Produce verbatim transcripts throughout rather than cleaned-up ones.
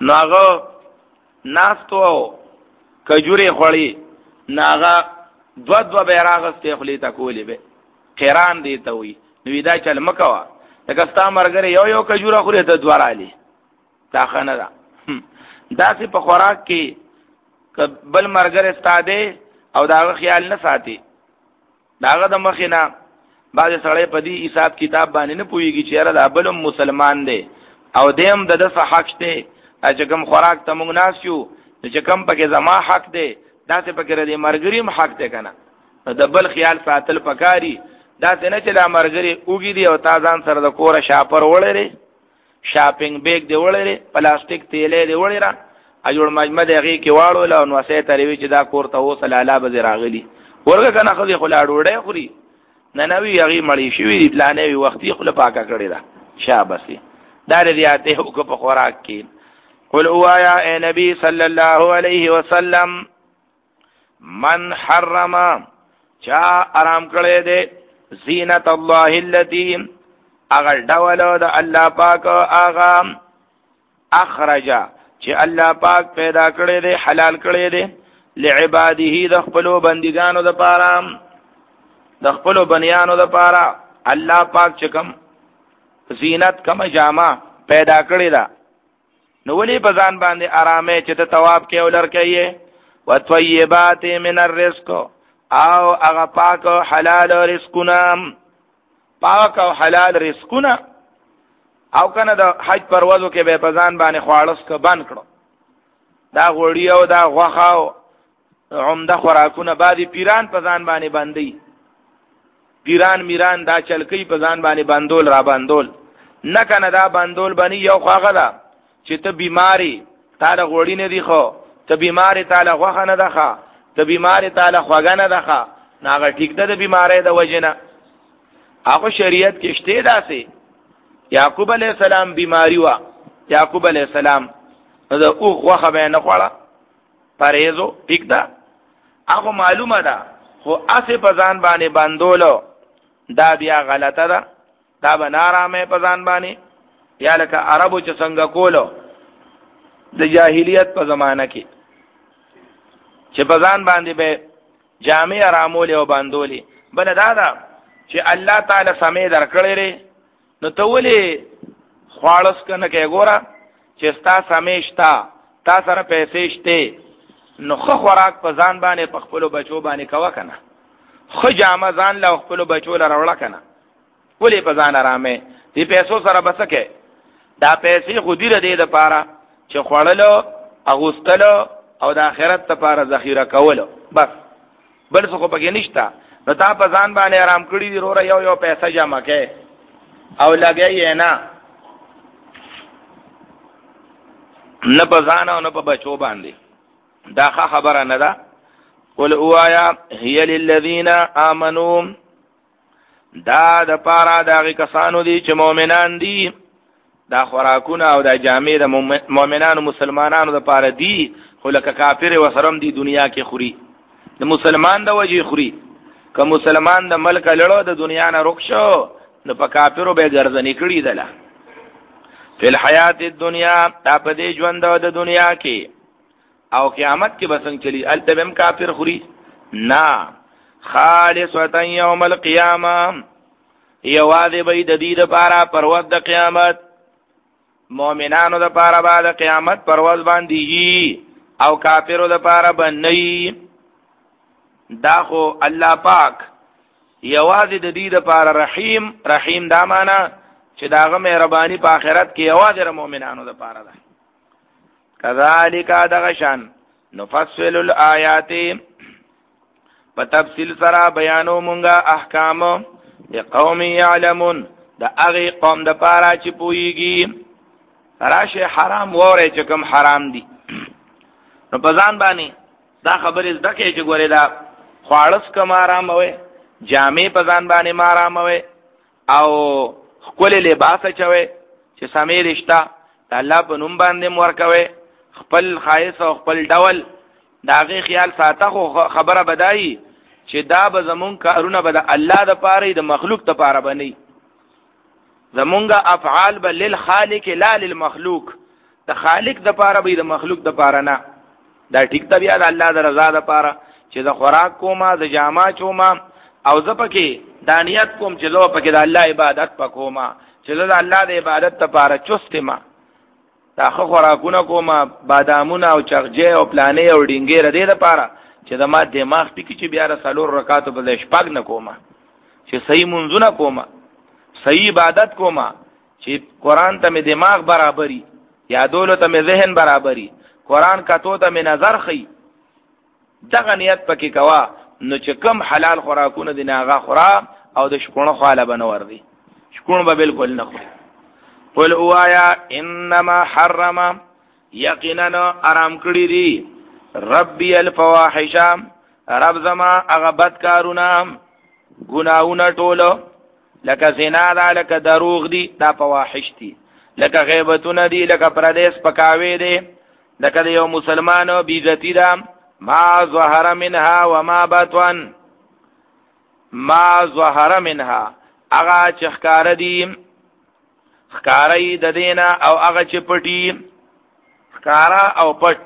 نو هغه ناستو کجوري خوړی ناغه دو دو بیراغسته خلی تا کولی به قران دی ته وی نو دا چل مکوا لکه ستا مرګره یو یو کجوره خوري ته دوارالی دا خنه دا دا چې په خوراک کې بل مرګره ستاده او داغه خیال نه ساتي داغه د مخینه بعض سړی په دې حساب کتاب باندې نه پويږي چې را د بل مسلمان دی او دیم د د حق شته چې کوم خوراک ته موږ ناسیو چې کوم پکې زما حق دی دا څه پکې ردی مرګریم حق دی کنه د بل خیال ساتل پکاري دا څه نه چې لا مرګري اوګي دی او تازان سره د کوره شاپر وړلې شاپینګ بیگ دی وړلې پلاستیک تیلې دی وړلې اجوړ مجمع دغه کې واړو له نو سه تروي چې دا کور ته وصله اعلی به راغلي ورګه کنه خو خلا ډوړې خوري نه نوی هغه مړی شوی دی پلانې وي وختي خپل پاکه کړی دا شابسي دا ریاته حکم په خوراک کې قل اوایا اے نبی صلی الله علیه وسلم من حرم چا آرام کړی دی زینت الله التي اگر ډول د الله پاک اغا اخرج چې الله پاک پیدا کړی دی حلال کړی دی لعباده د خپل بندګانو د پاره د خپل بنیانو د پاره الله پاک چې کوم زینت کم جامه پیدا کړی دا نو ولی په ځان باندې آرامه چې ته ثواب کې ولر کوي وطيبات من الرزق او هغه پاک او حلال رزقونه پاک او حلال رزقونه او کنه د حج پروازو کې به په ځان باندې خواړس ک بند کړو دا غوړی او دا غوخه او عمده خوراکونه بعضی پیران په ځان باندې باندې پیران میران دا چلکی په ځان باندې باندول را باندول نه کنه دا باندول باندې یو خواغه دا چې ته بیماری تعالی غوړی نه دی خو ته بیماری تعالی غوخه نه ده ته بیماری تعالی خوګه نه ده ناغه ټیک ده د بیماری د وجنه هغه شریعت کې شته داسې یعقوب علیہ السلام بیماری وا یعقوب علیہ السلام دا او غوخه به نه خوړه پرهیزو ټیک ده هغه معلومه ده خو اسه پزان باندې باندولو دا بیا غلطه ده دا بنارامه پزان باندې یا لکه عربو چې څنګه کولو د جاهلیت په زمانہ کې چې پزان باندې به جامع آرامول او باندولي بل دا ده چې الله تعالی سمې درکړې لري نو ته ولې خواړس کنه کې ګوره چې ستا سمې شتا تا سره پیسې شته نو خو خوراک په ځان باندې په خپل بچو باندې کوا کنه خو جامه ځان له خپل بچو لره وړه کنه ولې په ځان آرامه دې پیسو سره بسکه دا پیسې خو دې ردې د پاره چې خوړلو اغوستلو او د آخرت لپاره ذخیره کولو بس بل څه خو پکې نشته نو تا په ځان باندې آرام کړی دی وروره یو یو پیسې جمع کړي او لګي نه نه په ځان او نه په بچو باندې دا خبره نه ده قل اوایا هي للذین آمنوا دا د پاره دغه کسانو دي چې مؤمنان دي دا خوراکونه او دا جامع د مؤمنانو مسلمانانو د پاره دي خو لکه کافر وسرم دي دنیا کې خوري د مسلمان د وجه خوري که مسلمان د ملک لړو د دنیا نه رخصو نو په کافرو به ګرځنی کړی دله فی الحیات الدنیا دا په دې ژوند د دنیا کې او قیامت کې بسنګ چلی التبم کافر خوري نا خالصتا یوم القیامه یواذ بید دې لپاره پرواز د قیامت مؤمنانو د لپاره بعد قیامت پرواز باندې او کافرو د لپاره باندې دا خو الله پاک یواز د دې لپاره رحیم رحیم دا معنا چې داغه مهرباني په آخرت کې یواز د مؤمنانو د لپاره ده کذالک دغشان نفصل الآیات په تفصیل سره بیانو مونږه احکام لقوم یعلمون دا هغه قوم د پاره چې پويږي راشه حرام وره چې کوم حرام دي نو په ځان باندې دا خبرې زده کې چې ګوره دا خواړس کوم آرام وي جامې په ځان باندې ما آرام وي او خپل لباس چوي چې سمې رښتا الله په نوم باندې مور کوي خپل خایس او خپل ډول داغه خیال ساته خو خبره بدایي چې دا به زمون کارونه به د الله د پاره د مخلوق ته پاره بني زمونږه افعال به للخالق لا للمخلوق د خالق د پاره به د مخلوق د پاره نه. دا ټیک ته بیا د الله د رضا د پاره چې د خوراک کومه د جامه چومه او زه پکې دانیت کوم چې زه پکې د الله عبادت پکوما چې زه د الله د عبادت لپاره چست ما دا خو خوراکونه کومه بادامونه او چغجه او پلانې او ډینګې ردې لپاره چې د ما دماغ ټکی چې بیا رسالور رکعاتو په شپږ نه کومه چې صحیح منځونه کومه صحیح عبادت کومه چې قران ته می دماغ برابرۍ یادولو ته می ذهن برابرۍ قران کتو ته می نظر خي دغه نیت پکې کوا نو چې کم حلال خوراکونه دي ناغه خورا او د شکونه خاله بنور دي شکونه به بالکل نه خوري. قل اوایا انما حرم یقینا حرام کړی دي ربي الفواحش رب زما هغه بدکارونه ګناونه ټولو لکه زنا ده لکه دروغ دي دا فواحش دي لکه غیبتونه دي لکه پردیس پکاوي دي لکه یو مسلمانو بیزتی ده ما ظهر منها وما بطن ما ظهر منها اغا چې ښکار دي ښکارای د دینا او هغه چې پټي ښکارا او پټ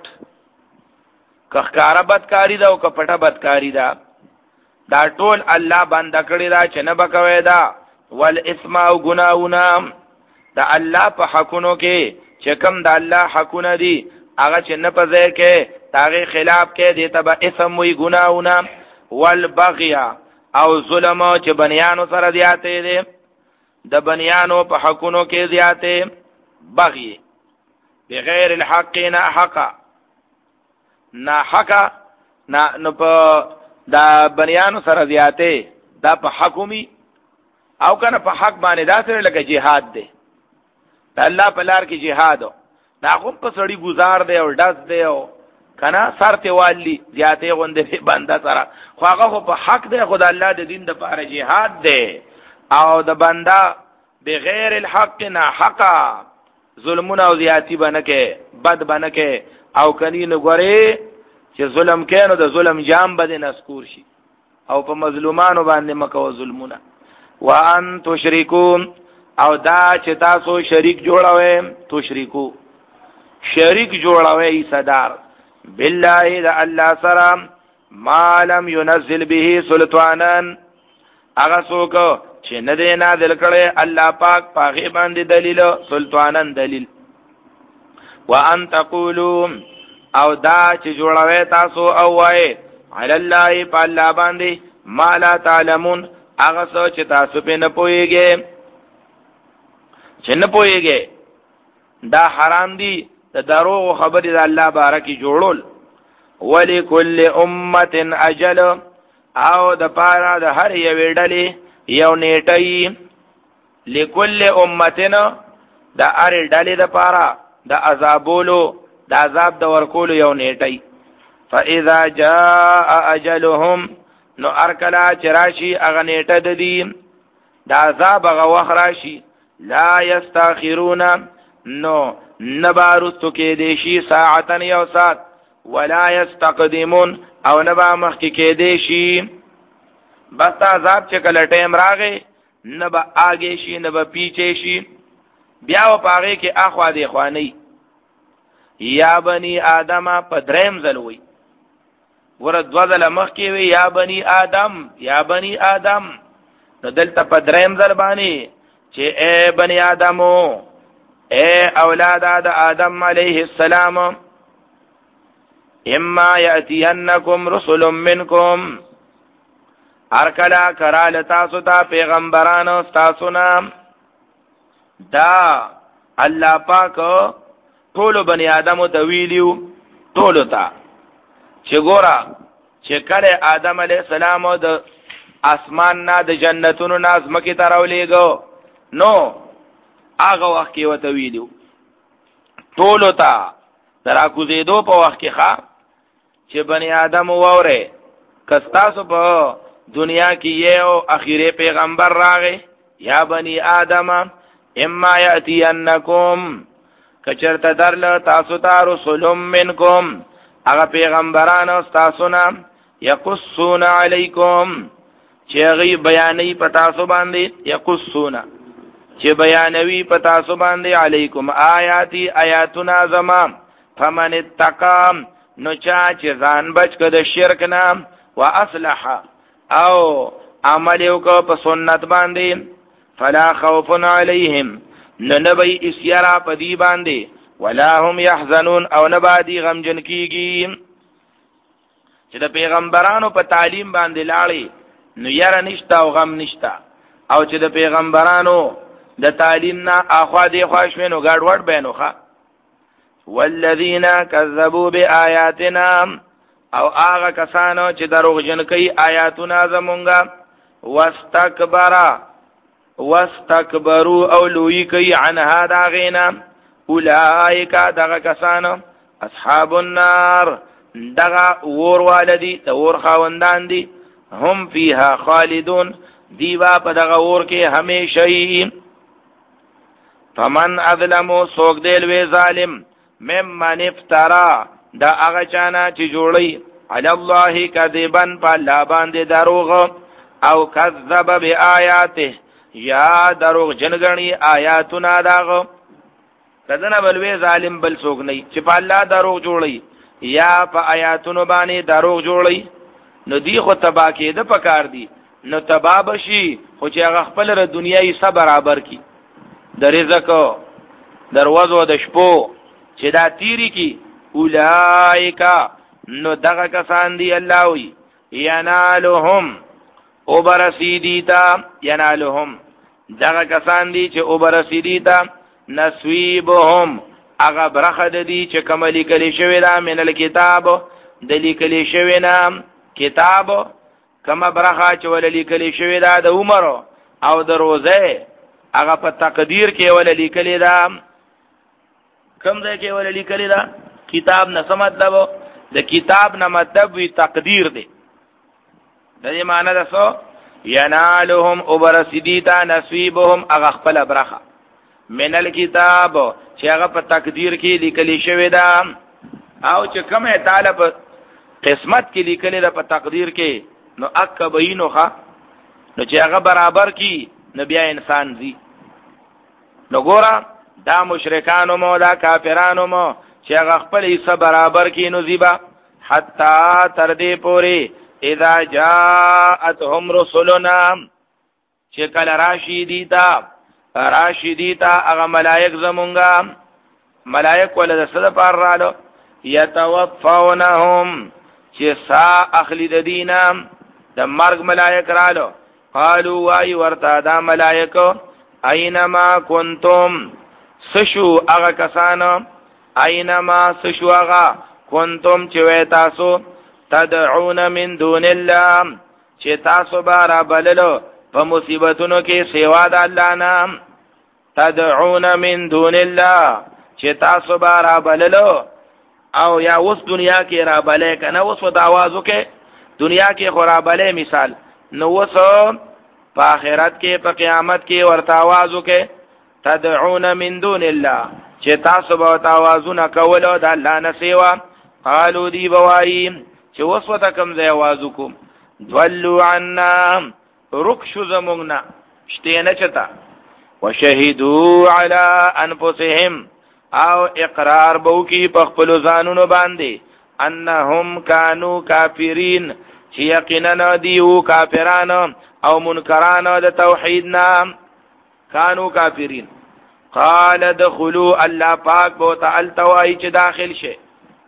که ښکارا بدکاری ده او که پټه بدکاری ده دا ټول الله بند کړی دا چې نه بکوي دا والاسم او گناهونه دا الله په حقونو کې چې کوم د الله حقونه دي هغه چې نه پځای کې تاغه خلاف کې دي تبع اسم وی گناهونه والبغي او ظلم چې بنیانو سره دیاته دي د بنیانو په حقونو کې زیاته بغي بغیر الحق نه حق نه حق نه نو په دا بنیانو سره زیاته دا په حکومي او کنه په حق باندې دا سره لکه jihad دی دا الله په لار کې jihad دا کوم په سړی گزار دی او داس دی او کنه سرته والی زیاته غوندې بنده سره خو هغه په حق دی خدای الله د دین د پاره jihad دی او د بنده بغیر الحق نه حق ظلمونه او زیاتی بنکه بد بنکه او کني نو غوري چې ظلم کینو د ظلم جام بد نسکور شي او په مظلومانو باندې مکو ظلمونه وان تشریکون او دا چې تاسو شریک جوړوي تشریکو شریک جوړوي صدر بالله د الله سره ما لم ينزل به سلطانا هغه څوک چې نه دی نازل کړي الله پاک پاغه باندې دلیل سلطانن دلیل وان تقولوا او دا چې جوړوي تاسو او وای علی الله په الله باندې ما لا تعلمون هغه څه چې تاسو په نه پويږئ چې نه پويږئ دا حرام دي د دروغ خبرې د الله بارکی جوړول ولکل امه اجل او د پاره د هر یو ډلې یو نیټي لکل امتنا د هر ډلې د پاره د عذابولو د عذاب د ورکولو یو نیټي فاذا جاء اجلهم نو ارکلا چراشی اغه نیټه د دې د عذاب هغه وخت راشي لا یستاخرون نو نبارستو کې دیشی ساعتن یو ساعت ولا یستقدمون او نبا مخ کې دیشی بس عذاب چې کله ټیم راغی نبا آگے شي نبا پیچھے شي بیا و پاغه کې اخوا دی خوانی یا بنی آدم پدریم زلوی ورد وزل مخ کې وی یا بنی آدم یا بنی آدم نو دلته پدریم زل باندې چې اے بنی آدمو اے اولاد آد آدم علیہ السلام اما یأتینکم رسل منکم ارکلا کرال تاسو تا پیغمبرانو تاسو نام دا الله پاک ټول بنی آدمو ته ویلیو ټول تا چې ګورا چې کله آدم علیہ السلام د اسمان نه د جنتونو ناز مکی تراولېګو نو هغه وخت کې وته ویلیو ټول تا ترا کو زیدو په وخت کې ښا چې بنی آدم ووره کستاسو په دنیا کې یو اخیری پیغمبر راغی یا بنی آدم اما یاتینکم کچرته درل تاسو ته رسول منکم هغه پیغمبرانو تاسو نه یقصون علیکم چې غي بیانې پتا سو باندې یقصون چې بیانوي پتا سو باندې علیکم آیاتی آیاتنا زما فمن اتقا نو چا چې ځان بچ کړه د شرک نه واصلح او عمل وکړه په سنت باندې فلا خوف علیهم نو نبی اسیرا پدی باندې ولا هم يحزنون او نبادی غمجن کیږي چې د پیغمبرانو په تعلیم باندې لاړې نو یاره نشتا او غم نشتا او چې د پیغمبرانو د تعلیم نه اخوا دی خوښمنو ګډوډ بینوخه والذین کذبوا بآیاتنا او هغه کسانو چې دروغجن کوي آیاتونه زمونږه واستكبر واستكبروا او لوی کوي عنها داغینا اولئک دغه کسانو اصحاب النار دغه ور والدی د ور خاوندان دي هم فیها خالدون دیوا په دغه ور کې همیشه. فمن اظلمو سوک دیل وی ظالم ممن افترا دا هغه چانا چې جوړي علی الله کذبا په الله باندې دروغ او کذب بیااته یا دروغ جنګنی آیاتنا داغ کدن بلوی ظالم بل سوک نه چې په الله دروغ جوړي یا په آیاتونو باندې دروغ جوړي نو دی خو تبا کېده پکار دی نو تبا بشي خو چې هغه خپل ر دنیاي سره برابر کی د رزق دروازو د شپو چې دا تیری کی اولائکا نو دغه کسان دی الله وی ینالهم او برسیدیتا ینالهم دغه کسان دی چې او برسیدیتا نسویبهم اغا برخد دی چې کوم لیکل شوی دا من الکتاب د لیکل شوی نام کتاب کما برخه چې ول لیکل شوی دا د عمر او د روزه هغه په تقدیر کې ول لیکل دا کوم ځای کې ول لیکل دا کتاب نه سمطلب د کتاب نه مطلب وی تقدیر دی د دې معنی ده سو ینالهم وبرسدیتا نصیبهم هغه خپل برخه من الکتاب چې هغه په تقدیر کې لیکل شوی دا او چې کومه تعالی په قسمت کې لیکل دا په تقدیر کې نو اک بینوخه نو چې هغه برابر کی نو بیا انسان زی نو ګورا دا مشرکانو مو دا کافرانو مو چې هغه خپل حصہ برابر کی نو زیبا حتا تر دې پوری اذا جاءتهم رسلنا چې کله راشي دیتا راشي دیتا هغه ملائک زمونږه ملائک ولدا صد پر رالو یتوفونهم چې سا اخلی د دینام د مرگ ملائک رالو قالوا وای ورتا دا ملائکو اینما کنتم سشو اغا کسانو اینما سشو اغا کنتم چوی تاسو تدعون من دون الله چې تاسو بارا بللو په مصیبتونو کې سیوا د الله نام تدعون من دون الله چې تاسو بارا بللو او یا اوس دنیا کې را بلې کنه اوس په आवाजو کې دنیا کې خورا بلې مثال نو اوس په آخرت کې په قیامت کې ورته आवाजو کې تدعون من دون الله چې تاسو به आवाजونه کولو د الله نه سیوا قالو دی بوای چې اوس وته کوم ځای आवाजو کوم ضلوا عنا رکشو زمونږنا شته نه چتا وشهدوا على انفسهم او اقرار بو کی په خپل ځانونو باندې انهم كانوا کافرین چې یقینا دیو کافرانو او منکرانو د توحید نام كانوا کافرین قال ادخلوا الله پاک بو تعالی توای چې داخل شي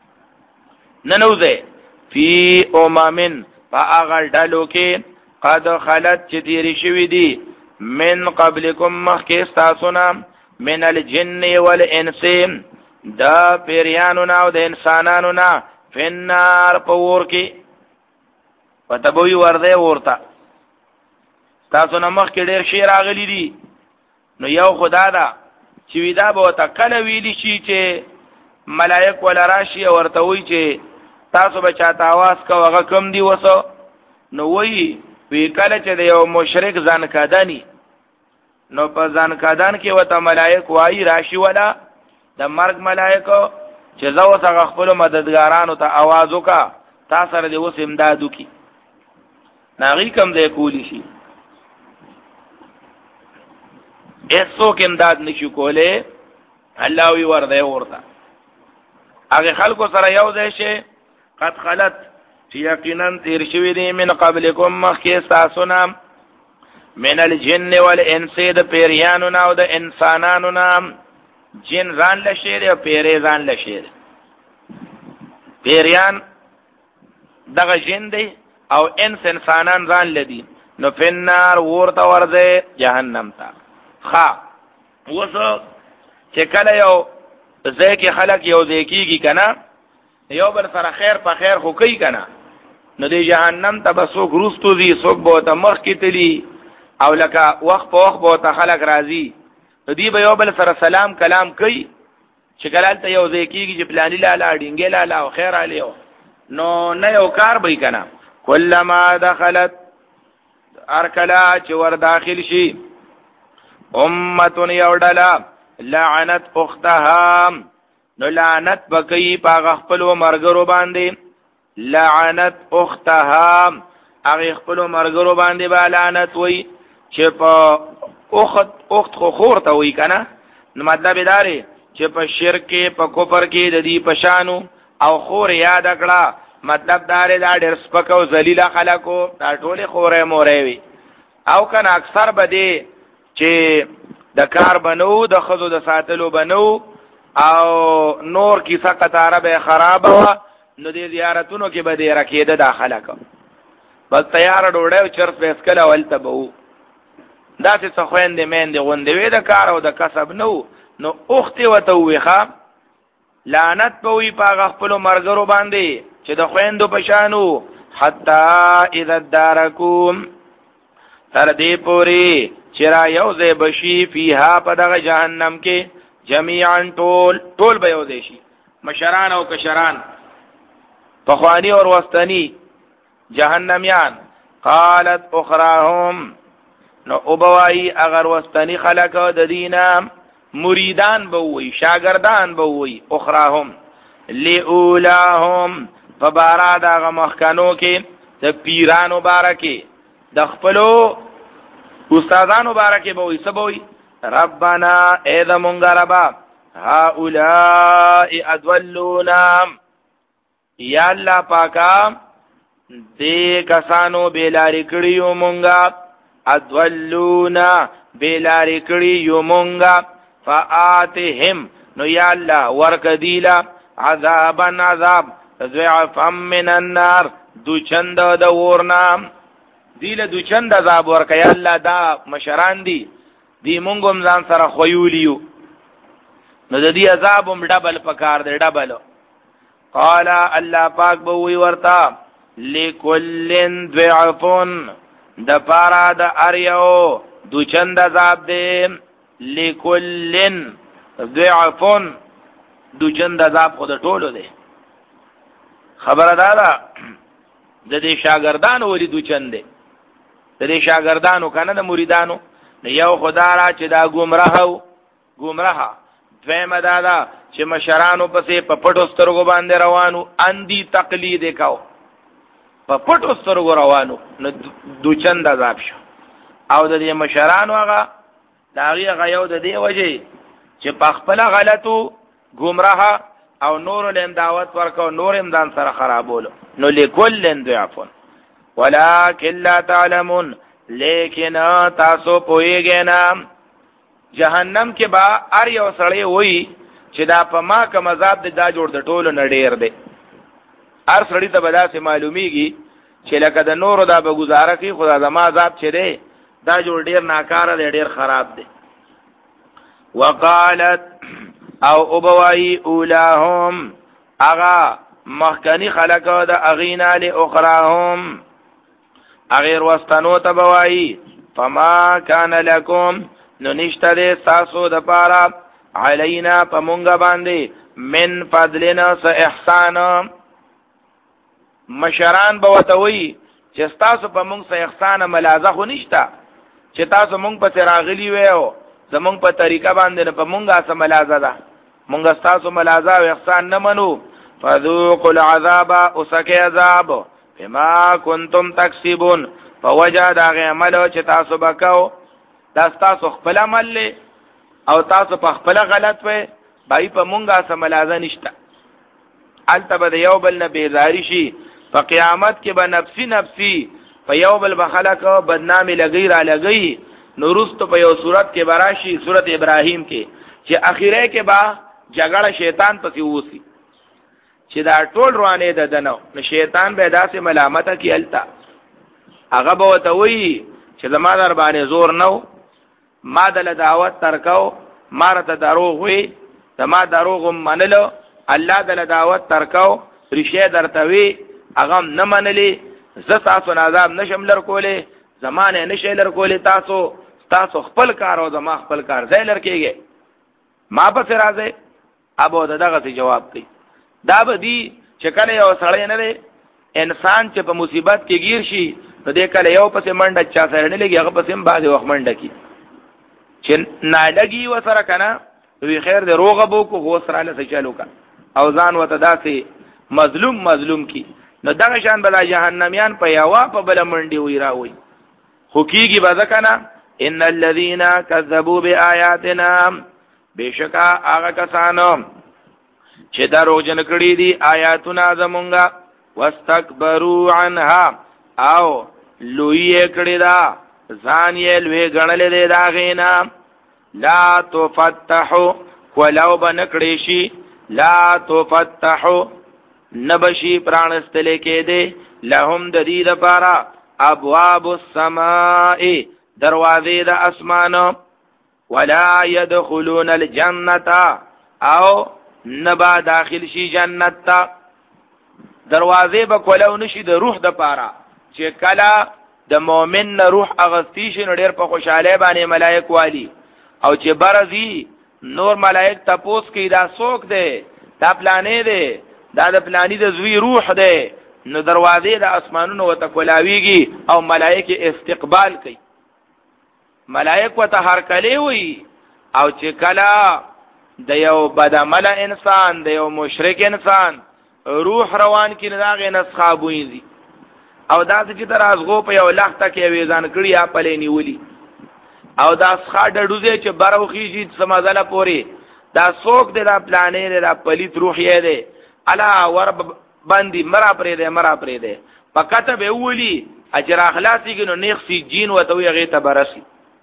ننوزه فی اممن فاغل ډلو کې قد خلت چې تیری شوی دی من قبلکم مخکې تاسو نه من الجن والانس دا پیریانو نا او د انسانانو نا فنار پور کې پتبوی ورده ورتا تاسو نه مخ کې ډیر شی راغلی دي نو یو خدا دا چې ودا به تکل ویلی شي چې ملائک ولا راشي ورته وی چې تاسو به چاته आवाज کا وغه کم دی وسو نو وی وی کله چې یو مشرک ځان کادانی نو په ځان کادان کې وته ملائک وای راشي ولا د مرګ ملائکو چې زو څنګه خپل مددګارانو ته आवाज وکا تاسو سره د اوس امدادو کی ناغي کم دی کولی شي ایسوک امداد نشو کوله الله وی ورده ورته هغه خلکو سره یو ځای شي قد خلت چې یقینا تیر شوی دی من قبلکم مخکې تاسو نه من الجن والانس د پیریانو نه او د انسانانو نه جن ځان لشي او پیری ځان لشي پیریان دغه جن دی او انس انسانان ځان لدی نو فنار ورته ورځي جهنم ته خا وسو چې کله یو ځکه خلک یو ځکیږي کنه یو بل سره خیر په خیر خو کوي کنه نو دی جهنم ته بسو ګروستو دي څوک به ته مخ کې تلی او لکه وخت په وخت به ته خلک راضي نو دی به یو بل سره سلام کلام کوي چې کله ته یو ځکیږي چې پلاني لاله ډینګې لاله او خیر علیو نو نه یو کار به کنه کلمہ دخلت ارکلا چې ور داخل شي امه یودلا لعنت اختها نو لعنت بکی پا خپلو مرګرو باندې لعنت اختها هغه خپلو مرګرو باندې با لعنت وای چې په اخت اخت خو خور ته وای کنه نو مطلب داري چې په شرک په کفر کې د دې پشانو او خور یاد کړه مطلب داري دا ډېر سپک او ذلیل خلکو دا ټول خورې مورې وي او کنه اکثر بده چې د کار بنو د خزو د ساتلو بنو او نور کیسه قطاره به خراب وا نو دې زیارتونو کې به دې رکیده داخله کو بس تیار ډوړې او چرته اسکل اولته بو دا څه خويندې مېندې غوندې وې د کار او د کسب نو نو اوختي وته وېخه لعنت په وی پاغه خپل مرګرو باندې چې د خويندو پشانو حتا اذا دارکوم تر دې پوری چې را یو ځای بشي فيها په دغه جهنم کې جميعا ټول ټول به یو ځای شي مشران او کشران پخوانی اور وستنی جهنميان قالت اخراهم نو اوبوای اگر وستنی خلق د دینه مریدان بووی شاگردان بووی اخراهم لئولاهم فبارا دغه مخکنو کې د پیرانو بارکه د خپلو استادانو بارکه بووی سبوی ربنا اذا منغربا هؤلاء ادولونا یا الله پاکا دې کسانو بیلاری کړیو مونږه ادولونا بیلاری کړیو مونږه فآتهم نو یا الله ورکدیلا عذابا عذاب ضعفا من النار دو چند د ورنا دیله دو چند عذاب ورک یا الله دا مشران دی دی مونږم ځان سره خویولیو نو د دې عذابم ډبل پکار دی ډبل قال الله پاک به وی ورتا لکل ضعفن د پارا د اریو دو چند عذاب دی لکل ضعفن دو چند عذاب خود ټولو دی خبره دادا د دې شاګردانو وری دو چند دی د دې شاګردانو کنه د مریدانو یو خدا را چې دا گمراه او گمراه دویمه دادا چې مشرانو پسې په پټو سترګو باندې روانو اندی تقلید وکاو په پټو سترګو روانو نو دو چند عذاب شو او د دې مشرانو هغه دا هغه یو د دې وجه چې په خپل غلطو گمراه او نور لم دعوت ورکو نور امدان سره خرابول نو لکل ضعفون ولکن لا تعلمون لیکن تاسو پویږئ نه جهنم کې با ار یو سړی وای چې دا په ما کوم عذاب دی دا جوړ د ټولو نډیر دی ار سړی ته بدا سي معلومیږي چې لکه د نورو دا به گزاره کوي خدا زما عذاب چي دی دا جوړ ډیر ناکاره دی ډیر خراب دی وقالت او ابوای اولاهم اغا مخکنی خلقو د اغینا لاخراهم اغیر وستنو تبوایی فما کان لکم نو نشته دې تاسو د پاره علینا پمونګه باندې من فضلنا س احسان مشران بوتوي چې تاسو پمونګ س احسان ملازه خو نشتا چې تاسو مونږ په تراغلی ویو زمونږ په طریقه باندې پمونګه سم ملازه ده مونږ تاسو ملازه او احسان نه منو فذوقوا العذاب اسکه عذاب بما کنتم تکسبون فوجد عمل چې تاسو وکاو دا تاسو خپل عمل له او تاسو په خپل غلط وې بای په مونږه سملازه نشته الته به یو بل نه بیزاری شي په قیامت کې به نفسي نفسي په یو بل بخلق بدنامي لګی را لګی نورست په یو صورت کې براشي صورت ابراهیم کې چې اخیره کې با جګړه شیطان پسې ووسی چې دا ټول روانه ده دنو نو شیطان به داسې ملامت کی التا هغه به وته وی چې زما در باندې زور نو ما دل دعوت ترکاو مارته دروغ وی زما دروغ منلو الله دل دعوت ترکاو رشه درته وی هغه نه منلی ز تاسو عذاب نشم لر کوله زمانه نشه لر کوله تاسو تاسو خپل کار او زما خپل کار ځای لر کېږي ما په راځي ابو دغه جواب کوي دا به دی چې کله یو سړی نه دی انسان چې په مصیبت کې گیر شي نو دې کله یو پسې منډه چا سره نه لګي هغه پسې هم باندې وخت منډه کی چې نه لګي و سره کنه وی خیر دې روغه بو کو هو سره له چالو کا او ځان وته داسې مظلوم مظلوم کی نو دغه شان بلا جهنميان په یوا په بل منډي وی راوي خو کیږي به ځکنه ان الذين كذبوا بآياتنا بشکا هغه کسانو چې درو جن کړي دي آیاتونه زمونږه واستكبروا عنها او لوی کړي دا ځان یې لوی غنلې دي دا غینا لا تفتحوا ولو بنکړي شي لا تفتحوا نبشي پرانستل کې دي لهم د دې لپاره ابواب السماء دروازې د اسمانو ولا يدخلون الجنه او نبا داخل شي جنت تا دروازه به کولو نشي د روح د پاره چې کلا د مؤمن روح اغستی شي ډېر په خوشاله باندې ملائک والی او چې برزي نور ملائک تپوس کې دا څوک دی دا پلانې دی دا د پلانې د زوی روح دی نو دروازه د اسمانونو وته کولاویږي او ملائک استقبال کوي ملائک وته هر کله وي او چې کلا د یو بدعمل انسان د یو مشرک انسان روح روان کې نه داغه نسخابوي دي او دا چې تر ازغو په یو لخته کې ویزان کړی اپلې نیولي او دا ښه ډډوزه چې بروخیږي سمازله پوري دا څوک دی دا پلانې دا پلیت روح یې دی الا ور باندې مرا پرې دی مرا پرې دی پکته به ولي اجر اخلاصي کې نو نیخ سي جین وته هغه ته برسي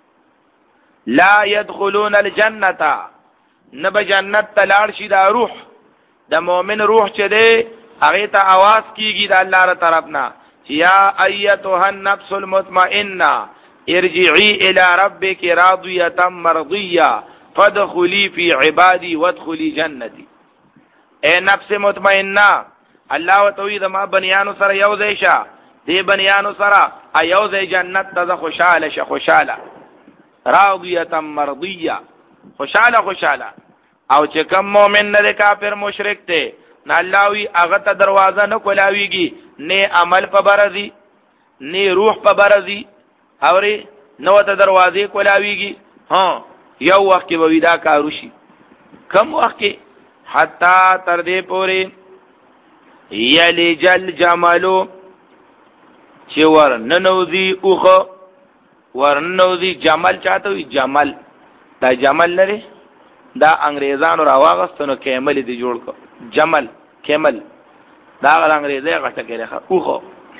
لا يدخلون الجنه نبا جنت تلار شي دا روح د مؤمن روح چې دی هغه ته आवाज کیږي د الله تر طرفنا یا ایتها النفس المطمئنه ارجعي الى ربك راضيه مرضيه فادخلي في عبادي وادخلي جنتي اے نفس مطمئنه الله توحید ما بنیانو سره یو ځای شه دی بنیانو سره ایو ځای جنت ته خوشاله شه خوشاله راضيه مرضيه خوشاله خوشاله او چې کوم مؤمن نه کافر مشرک ته نه الله وی هغه ته دروازه نه کولاویږي نه عمل په برزي نه روح په برزي اوري نو ته دروازه کولاویږي ها یو وخت کې وېدا کارو شي کم وخت کې حتا تر دې پورې یلی جل جمالو چې ور ننوزی اوخه ور ننوزی جمال چاته وي جمال دا جمل لري دا انګريزانو راواغستنو کېمل دي جوړ کو جمل کېمل دا انګريزي غټه کې لخوا اوخه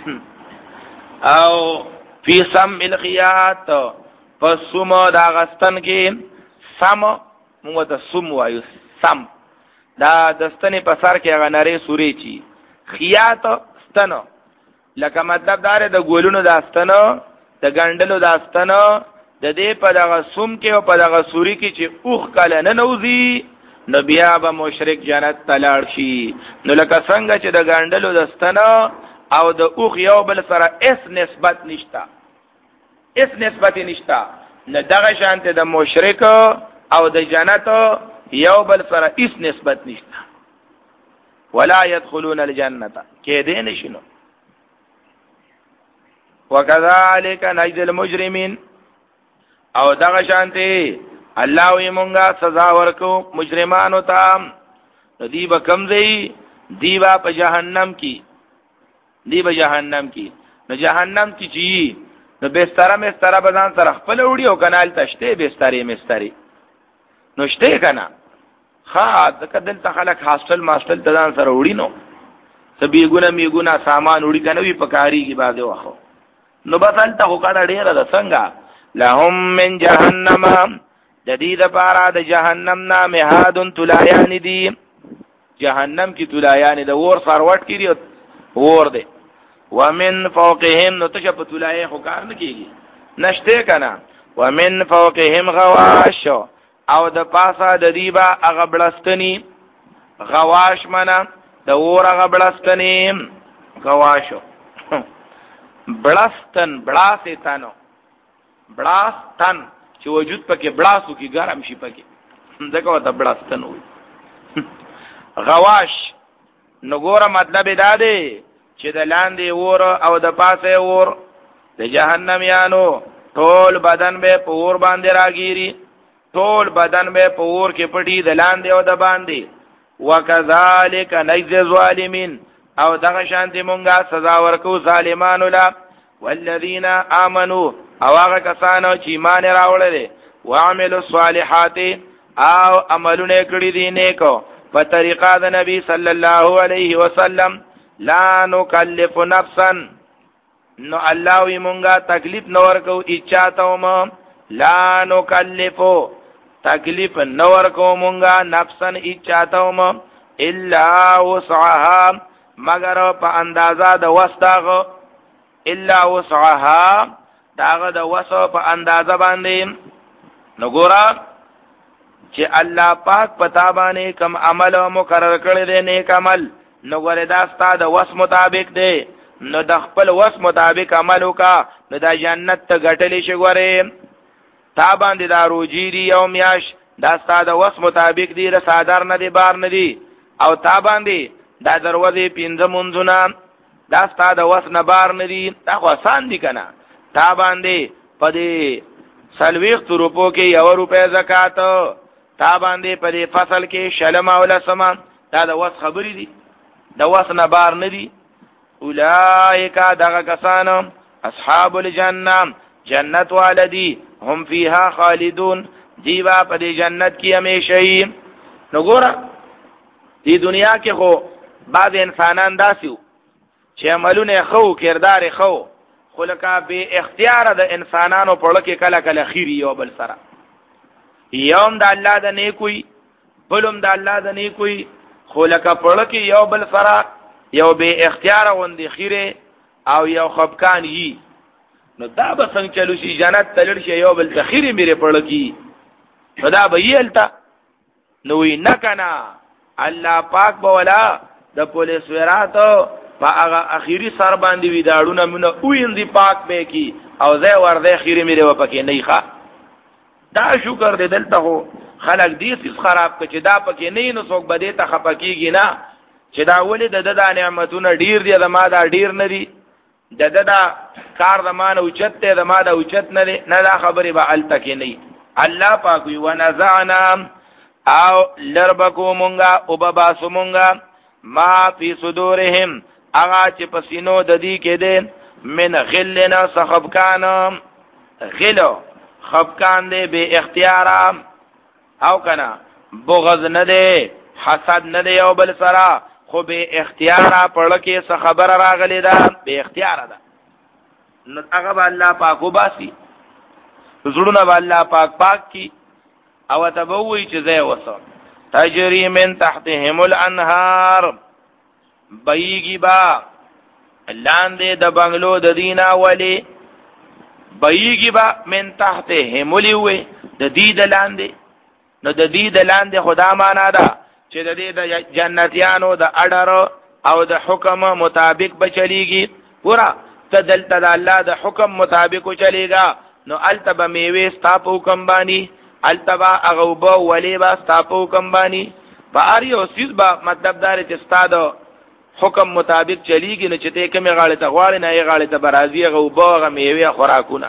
او فی سم الخيات پسمو دا غستن کې سم موږ ته سم وایو سم دا دستنې په سر کې غنره سوري چی خيات ستنو لکه مطلب دار د ګولونو داستنو د ګندلو داستنو د دې په دغه سوم کې او په دغه سوري کې چې اوخ کله نه نوځي نو بیا به مشرک جنت تلاړ شي نو لکه څنګه چې د ګندلو داستنو او د اوخ یو بل سره اس نسبت نشتا اس نسبت نشتا نه دغه شانته د مشرک او د جنت یو بل سره اس نسبت نشتا ولا يدخلون الجنه کې دې نشنو وكذلك نجزي المجرمين او دغه شانته الله وي مونږه سزا ورکو مجرمانو ته دی به کمزې دی با په جهنم کې دی به جهنم کې نو جهنم کې چی نو بستر مستر بدن سره خپل وړي او کنال تشته بسترې مسترې نو شته کنه ها ځکه دلته خلک هاستل ماستل ددان سره وړي نو سبيګونه میګونه سامان وړي کنه وی پکاريږي باندې واخو نو بدلته خو کړه ډیره د څنګه لهم من جهنم د دې لپاره د جهنم نه مهادن تلایان دي جهنم کی تلایان د ور سروټ کړي ور دي ومن فوقهم نو تشه په تلای خو کار نه کیږي نشته کنه ومن فوقهم غواش او د پاسه د دیبا هغه بلستنی غواش منا د ور هغه بلستنی غواشو بلستن بلاستانو بلاستن چې وجود پکې بلاسو کې ګرم شي پکې دغه وته بلاستن وي غواش نو ګوره مطلب دا دی چې د لاندې ور او د پاسه ور د جهنم یانو ټول بدن به په ور باندې راګيري ټول بدن به په ور کې پټي د لاندې او د باندې وکذالک نجزی الظالمین او دغه شانتي مونږه سزا ورکو ظالمانو لا والذین آمنوا او هغه کسانو چې ایمان راوړل وعملوا الصالحات او عملونه کړی دي نیکو په طریقه د نبی صلی الله علیه وسلم لا نکلف نفسا نو الله وی مونږه تکلیف نور کو اچاتوم لا نکلفو تکلیف نور کو مونږه نفسا اچاتوم الا وسعها مگر په اندازا د وسطاغه الا وسعها داغه د وسو په اندازه باندې نو ګورا چې الله پاک پتا باندې کم عمل مقرر کړی دی نیک عمل نو ګوره دا ستاسو د وس مطابق دی نو د خپل وس مطابق عمل وکا نو د جنت ته غټلی شي ګوره تا باندې دا روجی دی او میاش دا ستاسو د وس مطابق دی ر صادر نه دی بار نه دی او تا باندې دا دروازه پینځه مونږونه دا ستاسو د وس نه بار نه دی دا خو آسان دی کنه تا باندې پدې سلويخ روپو کې یو روپے زکات تا باندې پدې فصل کې شلم او لسما دا د وس خبرې دي د وس نه بار نه دي اولائک دغه کسانو اصحاب الجنه جنت والدی هم فیها خالدون دیوا پدې جنت کې همیشه یې نو ګوره دې دنیا کې خو بعض انسانان داسیو چې عملونه خو کردار خو خلقا به اختیار د انسانانو په لکه کله کله خیری یو بل سره یوم د الله د نیکوي بلوم د الله د نیکوي خلقا په لکه یو بل سره یو به اختیار وندي خیره او یو خفقان یي نو دا به څنګه چلو شي جنت تلل شي یو بل تخیری میره په لکه نو دا به یلتا نو وی نکنا الله پاک بولا د پولیس وراتو په هغه اخیری سر باندې وی داړونه مونږ ویندې پاک به کی او زه ورده خیره میره و پکې نه ښه دا شکر دې دلته هو خلک دې څه خراب کړي دا پکې نه نو څوک بده ته خپکیږي نه چې دا ولې د د نعمتونو ډیر دي د ما دا ډیر نه دي د د کار د مان اوچت ته د ما دا اوچت نه دي نه دا خبره به الته کې نه الله پاک وی ونزعنا او لربکو مونږه او بابا سمونږه ما فی صدورهم اغا چې پسینو د دې کې دي من غلنا صخبکان غلو خفقان دے بے اختیار او کنا بغض نه دے حسد نه دے او بل سرا خو بے اختیار پړکه څه خبر راغلی دا بے اختیار ده نو هغه الله پاک وباسي زړونه به الله پاک پاک کی او تبوی چې زه وسو تجری من تحتهم الانهار بایگی با لاندې د بنگلو د دینا ولی بایگی با من تحتهم ولی د دې د لاندې نو د دې د لاندې خدا معنا ده چې د دې د جنتیانو د اډر او د حکم مطابق بچلیږي ورا تدلته د الله د حکم مطابق چلیږي نو التب میوه ستاپو کم بانی التبا اغوبا ولی با ستاپو کم بانی باری او سیز با مطلب دار چې ستادو حکم مطابق چلیږي نو چې ته کومه غاړه ته غواړي نه یې غاړه ته برازي غوبا غ میوه خوراکونه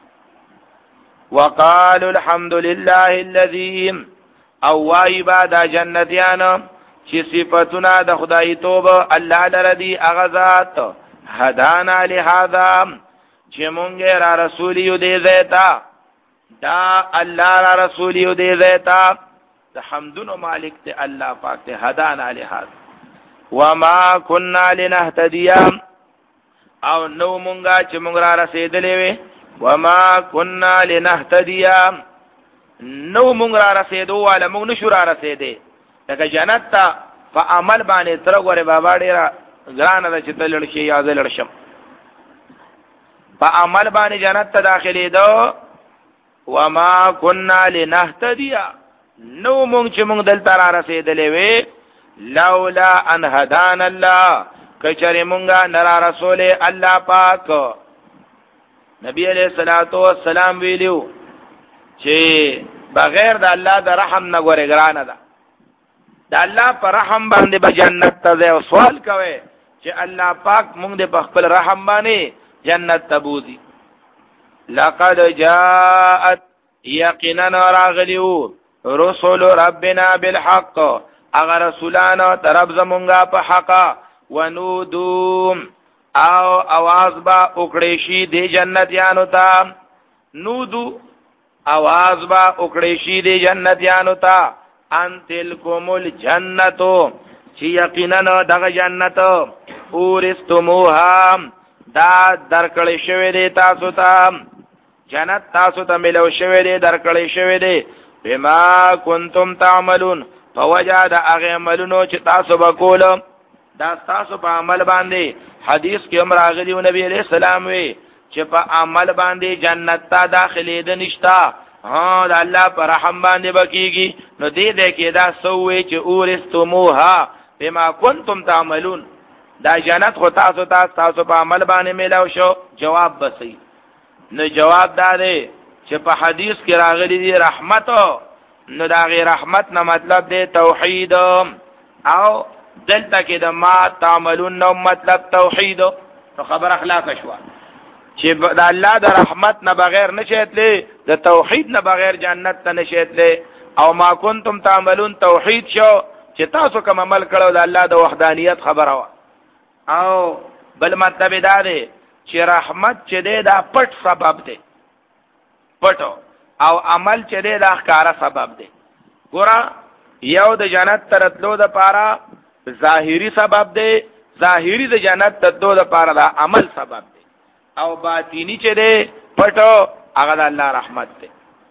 وقالوا الحمد لله الذي او وای با د جنتیان چې صفاتونه د خدای توبه الله لردي اغزاد هدانا لهذا چې مونږه را رسولیو دې زیتا دا الله را رسولیو دې زیتا د حمدونو مالک ته الله پاک ته هدانا لهذا وما كنا لنهتدي او نو مونږه چې مونږ را رسیدلې وي وما كنا لنهتدي نو مونږ را رسیدو ولا مونږ نشو را رسیدې لکه جنت ته په عمل باندې تر غره بابا ډیره ګرانه ده چې تلل شي یا زلل شم په عمل باندې جنت ته داخلي دو وما كنا لنهتدي نو مونږ چې مونږ دلته را رسیدلې وي لولا ان هدانا الله کچره مونږه نرا رسول الله پاک نبی علیہ الصلوۃ والسلام ویلو چې بغیر د الله د رحم نه ګورې ګرانه ده د الله پر رحم باندې به جنت ته سوال کوي چې الله پاک مونږ دې په خپل رحم باندې جنت ته بوزي لقد جاءت یقینا راغلیو رسول ربنا بالحق اگر رسولانو طرف زمونږه په حق ونودو او आवाज با وکړې شي د جنتیانو ته نودو आवाज با وکړې شي د جنتیانو ته ان تلکمل جنتو چې یقینا دغه جنت اورستموها دا درکړې شوی دی تاسو ته جنت تاسو ته ملو شوی دی درکړې شوی دی بما کنتم تعملون فوجد هغه عملونو چې تاسو وکول دا تاسو په عمل باندې حدیث کې امر راغلی نبی علیہ السلام وی چې په عمل باندې جنت ته داخلي ده نشتا ها د الله پر رحم باندې بکیږي نو دې دې کې دا سوې چې اورستموها بما کنتم تعملون دا جنت خو تاسو ته تاسو په عمل باندې ملاو شو جواب بسې نو جواب دا دی چې په حدیث کې راغلی دی رحمت نو دا غیر رحمت نه مطلب دی توحید او دلته کې د ما تعملون نو مطلب توحید نو خبر اخلاص شو چې د الله د رحمت نه بغیر نشیتلې د توحید نه بغیر جنت ته نشیتلې او ما کنتم تعملون توحید شو چې تاسو کوم عمل کړو د الله د وحدانیت خبره وا او بل مطلب دا دی چې رحمت چې دی دا پټ سبب دی پټو او عمل چې دی دا ښکارا سبب دی ګوره یو د جنت ترتلو د پاره ظاهری سبب دی ظاهری د جنت ترتلو د پاره دا عمل سبب دی او باطینی چې دی پټو هغه د الله رحمت دی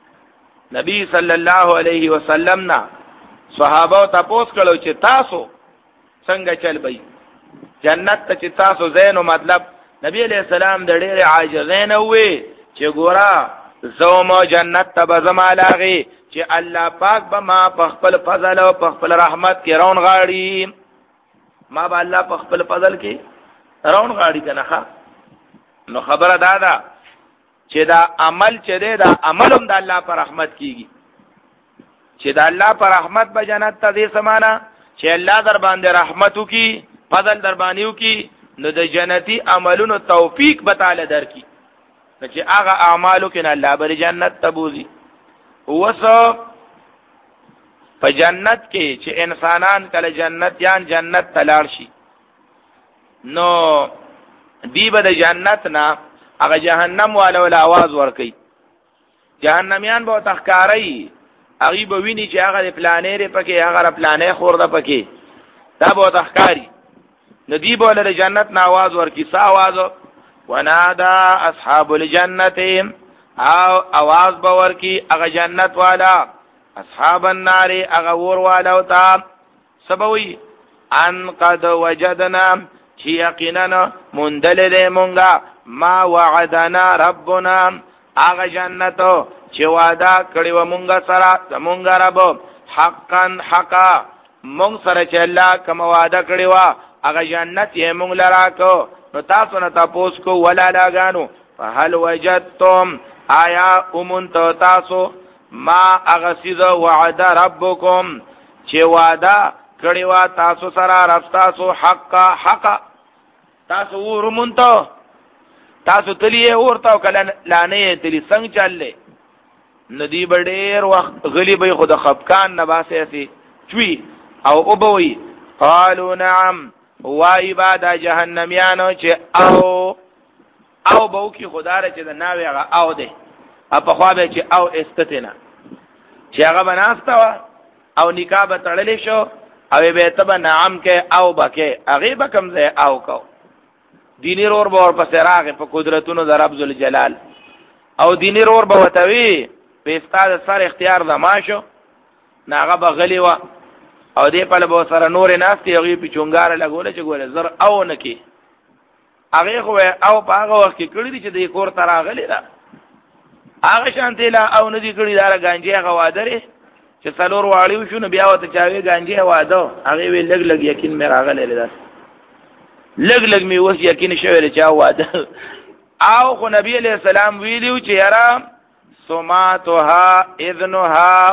نبی صلی الله علیه وسلم نا صحابه تاسو کړو چې تاسو څنګه چل بئی جنت ته چې تاسو زینو مطلب نبی علیہ السلام د ډېر عاجزین وې چې ګورا زوم جنت ته بزما لاغي چې الله پاک به ما په خپل فضل او په خپل رحمت کې رون غاړي ما به الله په خپل فضل کې رون غاړي کنه نو خبره دا ده چې دا عمل چې دی دا عملم د الله پر رحمت کیږي چې دا الله پر رحمت به جنت ته دې سمانا چې الله در باندې رحمت وکي فضل در باندې وکي نو د جنتی عملونو توفیق به تعالی درکې چې هغه اعمالو کې نه الله بر جنت تبوزي وسو په جنت کې چې انسانان کله جنت یان جنت تلاړ شي نو دی به د جنت نه هغه جهنم والا ول आवाज ور کوي جهنميان به تخکاری هغه به ویني چې هغه پلانې لري پکې هغه پلانې خورده پکې دا به تخکاری ندی بوله د جنت نه आवाज ور کی سا आवाज ونادا اصحاب الجنه او आवाज باور کی هغه جنت والا اصحاب النار هغه ور والا او تا سبوی ان قد وجدنا چې یقینا مندل دې مونږه ما وعدنا ربنا هغه جنتو چې وعده کړی و مونږه سره مونږه رب حقا حقا مونږ سره چې الله کوم وعده کړی و هغه جنت یې مونږ لراکو نو تاسو نه تاسو کو ولا لاګانو فهل وجدتم آیا اومنت تاسو ما اغسیز وعد ربکم چې وعده کړی و تاسو سره رب تاسو حق حق تاسو ورمنته تاسو تلیه ورته کله لانه تلی څنګه چللې ندی بډیر وخت غلی به خود خفقان نه باسه سي چوي او ابوي قالوا نعم وای با د جهنميانو چې او او بو کی خدای چې د ناوی هغه او ده په خوا به چې او استتنا چې هغه بناستا او نکاح به تړلې شو او به ته به نعم کې او بکې هغه به کوم ځای او کو دینی رور به ور پسې راغې په قدرتونو د رب ذل جلال او دینی رور به وتوي په استاد سره اختیار زما شو ناغه بغلی وا او دې په لبو سره نور ناستي هغه په چونګار لګول چې ګول زر او نکی هغه خو او په هغه وخت کې کړی چې د کور تر راغلی دا هغه شانته لا او ندی کړی دا غانجه هغه وادره چې څلور واړیو شو نو بیا وته چاوي غانجه واده هغه وی لګ لګ یقین مې راغلی دا لګ لګ مې وس یقین شوی چې واده او خو نبی علیہ السلام ویلیو چې یرا سماتها اذنها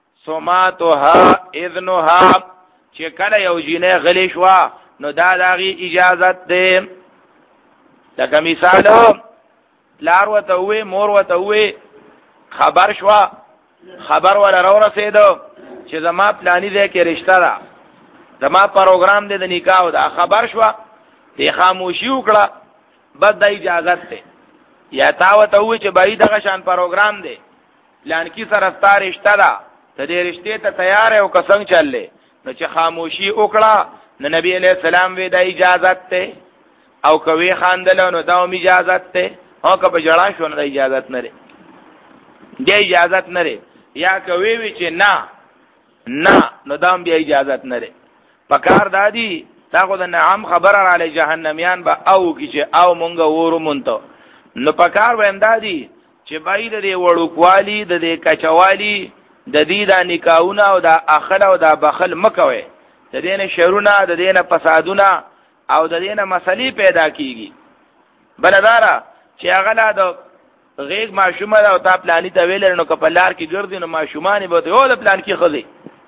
سماتها اذنها چې کله یو جینې غلی شو نو دا داغي اجازت ده لکه مثال لار وته وې مور وته وې خبر شو خبر ولا را رسیدو چې زما پلاني ده کې رشتہ ده زما پروګرام ده د نکاح ده خبر شو ته خاموشي وکړه بس د اجازت ده یا تا وته وې چې بای دغه شان پروګرام ده پلان کې سره ستاره رشتہ ده ته دې رشته ته تیار او کسنګ چللې نو چې خاموشي وکړه نو نبی علیہ السلام وی د اجازت ته او کوي خاندل نو دا هم اجازت ته او که په جړا شو نه د اجازت نه لري دې اجازت نه لري یا کوي وی چې نه نه نو دا هم بیا اجازت نه لري پکار دادی تا خو د نعم خبر را علی جهنميان به او کی چې او مونږ ورو مونته نو پکار وندادی چې باید دې وړوکوالی د دې کچوالی د دې د نکاحونه او د اخل او د بخل مکوي د دې نه شرونه د دې نه فسادونه او د دې نه مسلې پیدا کیږي بلدارا چې هغه لا د غیګ ماشومه او تا پلاني ته ویل نو کپلار کې ګرځي نو ماشومان به ته د پلان کې خزي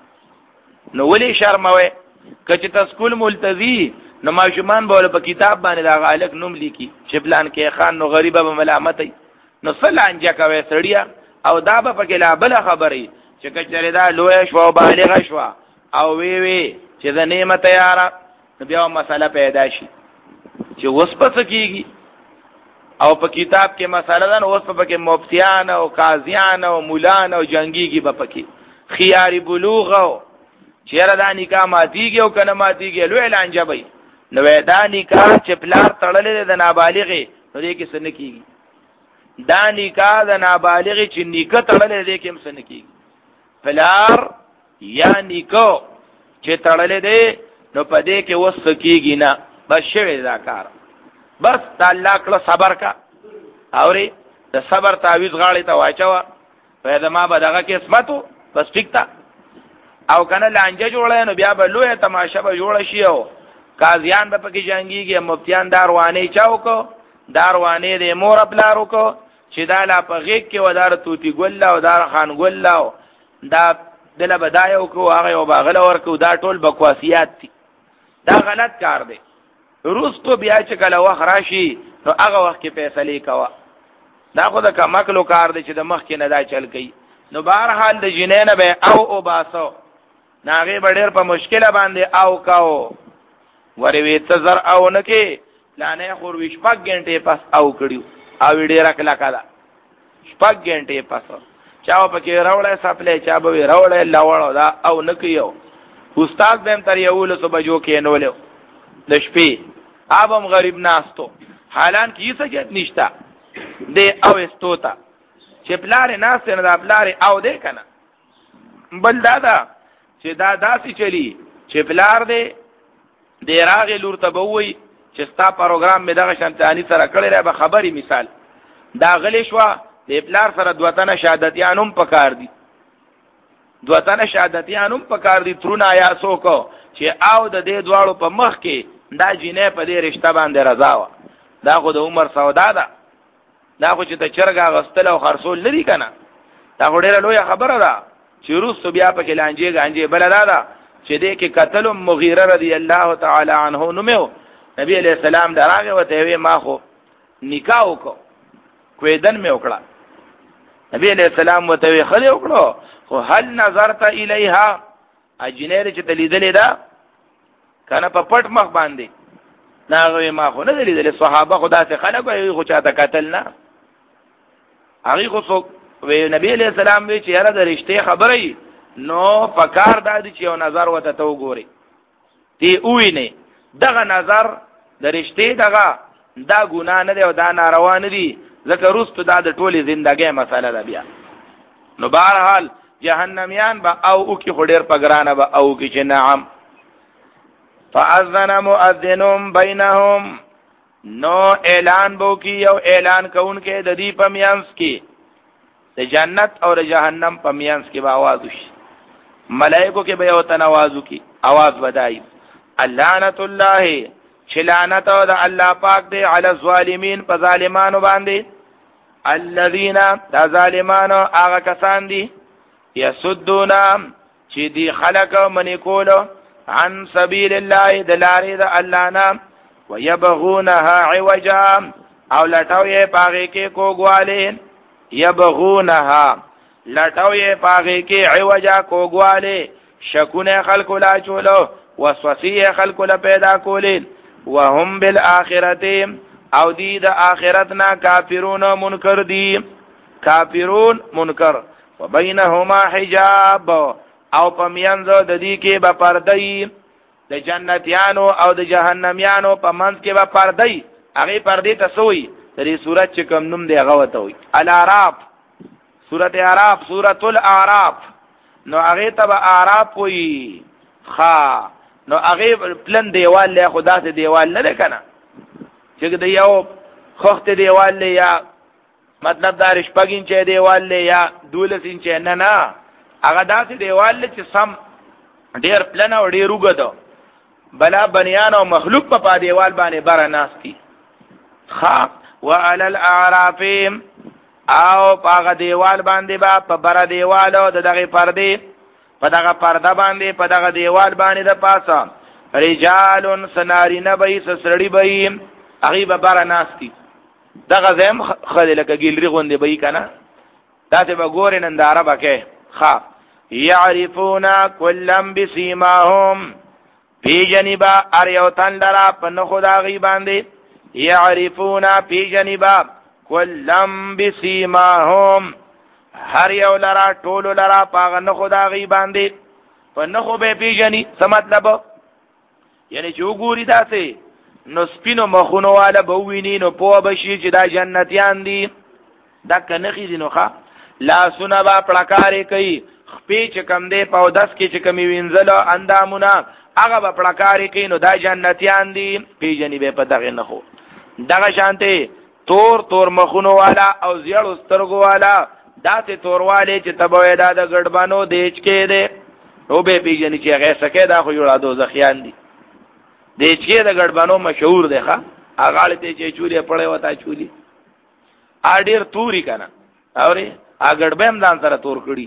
نو ولي شرموي کچې ته سکول ملتزي نو ماشومان به په کتاب باندې دا غالک نوم لیکي چې پلان کې خان نو غریبه به ملامتي نو صلانجه کوي سړیا او دا به پکې لا بل خبري چې کچره دا لوی شو بالغ شو او وی وی چې د نعمت تیار بیا مسله پیدا شي چې وس پس کیږي او په کتاب کې مسله ده اوس په کې مفتیان او قاضیان او مولان او جنگي کې به پکې خيار بلوغ او چیرې دا نکاح ماتيږي او کنه ماتيږي لوی لانجه وي نو دا نکاح چې پلار تړلې د نابالغې نو دې کې سن کیږي دا نکاح د نابالغې چې نکاح تړلې دې کې هم سن کیږي پلار یا نکاح چې تړلې دې نو په دې کې وس کیږي نه بس شوی دا کار بس د الله کله صبر کا اوري د صبر تعویذ غاړې ته واچوا په دما به دغه قسمتو بس ټیکتا او کنه لانجه جوړه نو بیا به لوی تماشا به جوړ شي او قاضیان به پکې جنگيږي مفتیان داروانه چاوکو داروانه د مور خپلارو کو چې دا لا په غیږ کې ودار توتی ګل او دار خان ګل او دا دله بدایو کو هغه او باغله ورکو دا ټول بکواسیات دي دا غلط کار دی روستو بیا چې کله وخت راشي نو هغه وخت کې فیصله کوا دا خو د کمکلو کار دی چې د مخ کې نه دا چل کوي نو بهر حال د جنین به او او باسو ناغه ډېر په مشکله باندې او کاو وروي تزر او نکي لانه خور وش پک غنټه پس او کړیو او ډېر کلا کلا شپږ غنټه پس چاو پکې راوړې سپلې چا به راوړې لاوړو دا او نکيو استاد بهم تر یو له صبحو کې نولو د شپې ابم غریب ناستو حالان کې څه جت نشتا د او استوتا چې پلار ناست نه دا پلار او دې کنه بل دادا چې دا داسي چلی چې پلار دې د راغې لور ته بووي چې ستا پروګرام مې دغه شانتانی سره کړی را به خبري مثال دا غلی شو د پلار سره دوتنه شهادتيانم پکار دي دوتنه شهادتيانم پکار دي ترونه یا سو کو چې او د دې دواړو په مخ کې دا جینې په دې رشتہ باندې رضا و دا خو د عمر سودا ده دا خو چې ته چرګا غستل او خرصول لري کنه دا ډېره لوی خبره ده چې روس بیا په کې لانجه غانجه بل ده چې دې کې قتل مغیره رضی الله تعالی عنه نومو نبی علیہ السلام دراغه وته وی ما خو نکاح وکړو کویدن مې وکړه نبی علیہ السلام وته وی خله وکړو خو هل نظرت الیها اجنیر چې تلیدلې ده کنه په پټ مخ باندې ناغه ما خو نه لیدل صحابه خدا ته خلک وي خو چاته قتل نه هغه خو څوک وی نبی علیہ السلام وی چې یاره د رښتې خبرې نو پکار دادی چې یو نظر وته تو ګوري تی اوی نه دغه نظر د رښتې دغه دا ګناه نه دی او دا ناروا نه دی ځکه روستو دا د ټولي ژوندۍ مسله ده بیا نو بهرحال جهنميان با او او کی خډیر پګرانه با او کی چې نعم فاذن مؤذن بینهم نو اعلان بو کی یو اعلان کون کې د دې پمینس کې د جنت او د جهنم پمینس کې به आवाज وشي ملائکو کې به یو تنوازو کی आवाज ودای اللعنت الله چلانت او د الله پاک دی علی الظالمین په ظالمانو باندې الذين دا ظالمانو هغه کسان دي یسدون چې دی خلق منی کولو عن سبیل الله دلاری د الله نام ويبغونها عوجا او لټوي پاغه کې کوګواله يبغونها لټوي پاغه کې عوجا کوګواله شکونه خلق لا چولو وسوسه خلق لا پیدا کولین وهم بالاخره او دی د آخرتنا کافرون منکر دی کافرون منکر وبینهما حجاب او پمینځ د دې کې به پردې د جنتیانو او د جهنميانو په منځ کې به پردې هغه پردې ته سوې د دې صورت چې کوم نوم دی هغه وته وي الاعراف سورۃ اعراف سورۃ الاعراف نو هغه ته به اعراف وي خا نو هغه پلن دیوال له خدا ته دیوال نه ده کنه چې د یو خخت دیوال له یا مطلب دا رشپګین چې دیوال له یا دولسین چې نه نه هغه داسې دیوال له چې سم ډیر پلن او ډیر وګدو بلا بنیان او مخلوق په دیوال باندې بار ناشتي خا وعلى الاعراف او پاغه دیوال باندې با په بار دیوالو د دغه پردې په دغه پرده باندې په دغه دیوال باندې د پاسه رجال سنارینه به سسړی به هغه به بار ناشتي دغه زم خلل لکه ګیلری غوندې به کنه تاسو به ګورئ نن د عربه کې خا يعرفون كلم بسيماهم في جنبا اريوتن لرا پن خدا غي باندې يعرفون في جنبا كلم بسيماهم هر یو لرا ټول لرا پاغه نه خدا غي باندې پن خو به پیجني څه مطلب یعنی چې وګوري تاسو نو سپینو مخونو والا بوویني نو په بشي چې دا جنتیان دي دا کنه خې نو ښا لا سنا با پړکارې کوي خپې چې کم دی په داس کې چې کمی وینځل اندامونه هغه په پړکارې کوي نو دا جنتیان دي پیجنې به په دغه نه خو دغه شانته تور تور مخونو والا او زیړ سترګو والا داسې تورواله چې تبوي دا د ګډبانو دیچ کې دی نو به پیجنې چې هغه سکه دا خو یو دوزخیان دي دیچ کې د ګډبانو مشهور دی ښا هغه ته چې چولې پړې وتا چولې اډیر توري کنه اوري اګړ بهم ځان سره تور کړی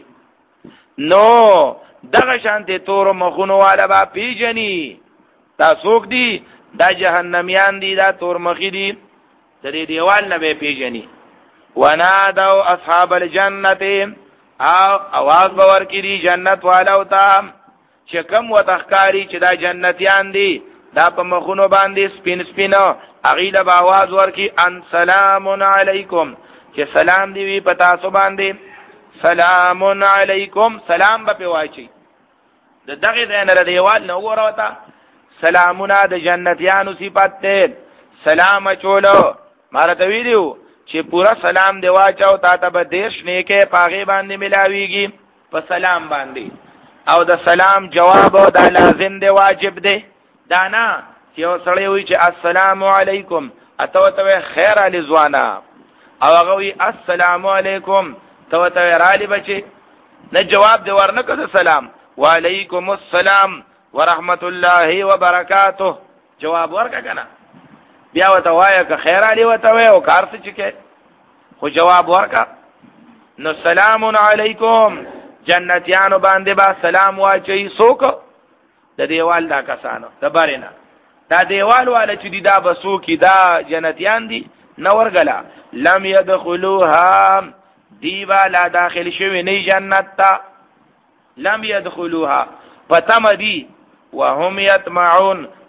نو دغه شانته تور مخونو والا با پیجنی تاسو دی دا جهنميان دي دا تور مخې دي د دې دیوال نه به پیجنی ونادوا اصحاب الجنه او आवाज باور کړي جنت والو ته چې کوم وتخکاری چې دا جنتیان دي دا په مخونو باندې سپین سپینو اغیله به आवाज ورکي ان سلام علیکم چې سلام دی وی پتا سو باندې سلام علیکم سلام به واچي د دغه دینه دیوال نو وروته سلامونه د جنتیانو صفات ته سلام چولو مارته ویلو چې پورا سلام دی واچو تا ته به دیش نیکه پاغه باندې ملاویږي په سلام باندې او د سلام جواب او د لازم دی واجب دی دانا چې سړی وی چې السلام علیکم اتو ته خیر علی زوانا او هغه وی السلام علیکم تو ته رالی بچي نه جواب دی ورنه کړه سلام وعلیکم السلام ورحمت الله وبرکاته جواب ورکا کنه بیا وته وای که خیر علی وته وای او کار څه چکه خو جواب ورکا نو سلام علیکم جنتیانو باندې با سلام واچي سوک د دیوال دا کسانو د بارینه دا دیوال والا چې دی دا بسو کی دا جنتیان دي نور غلا لم يدخلوها دیوا لا داخل شوی نه جنت تا لم يدخلوها پتم دی وهم يطمعون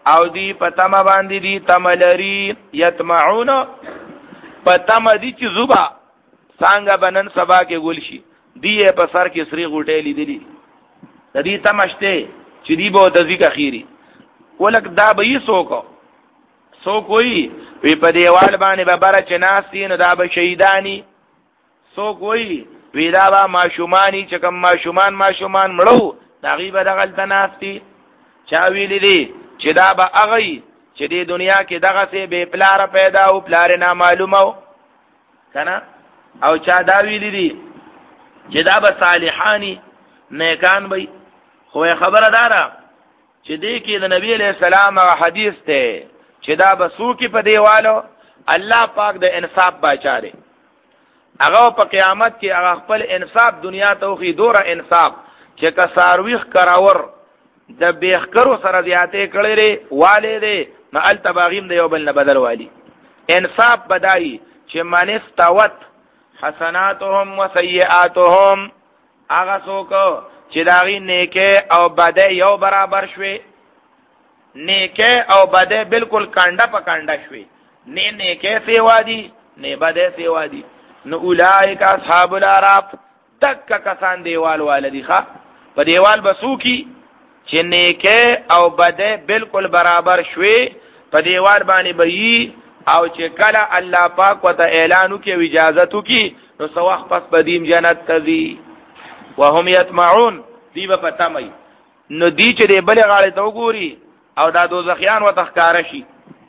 او دی پتما باندې دی تملری یتمعون پتما دی چې زوبا څنګه بنن سبا کې ګل شي دی په سر کې سری غټې لیدلی د دې تمشته چې دی به د ذکر اخیری ولک دا به یې سوکو سو کوئی وی په دیوال باندې به بره چې ناستی نو دا به شهیدانی سو کوئی وی دا به ماشومانی چې کوم ماشومان ماشومان مړو دا غي به دغلته ناستی چا ویلی دی چې دا به اغی چې د دنیا کې دغه سه به پلار پیدا او پلار نه معلومو کنه او چا دا ویلی دی چې دا به صالحانی نیکان وي خو خبره دارا چې دې کې د نبی علیہ السلام او حدیث ته چې دا بسو کې په دیوالو الله پاک د انصاف باچاره هغه په قیامت کې هغه خپل انصاف دنیا ته خو دوره انصاف چې کا سارویخ کراور د بیخکرو سره زیاته کړي لري والده نه ال تباغیم د یو بل نه بدل والی انصاف بدای چې منستوت حسناتهم وسیئاتهم هغه څوک چې داغي نیکه او بده یو برابر شوي نیکه او بده بالکل کانډه په کانډه شوي نه نیکه سیوا دي نه بده سیوا دي نو اولائک اصحاب الاعراف تک کسان دیوال والدی ښا په دیوال بسو کی چې نیکه او بده بالکل برابر شوي په دیوال باندې بهي او چې کله الله پاک وته اعلان وکي اجازه وکي نو سواخ پس بدیم جنت تذي وهم يطمعون دی په پتامي نو دی چې دی بل غاړه ته وګوري او دا دوزخیان و تخکار شي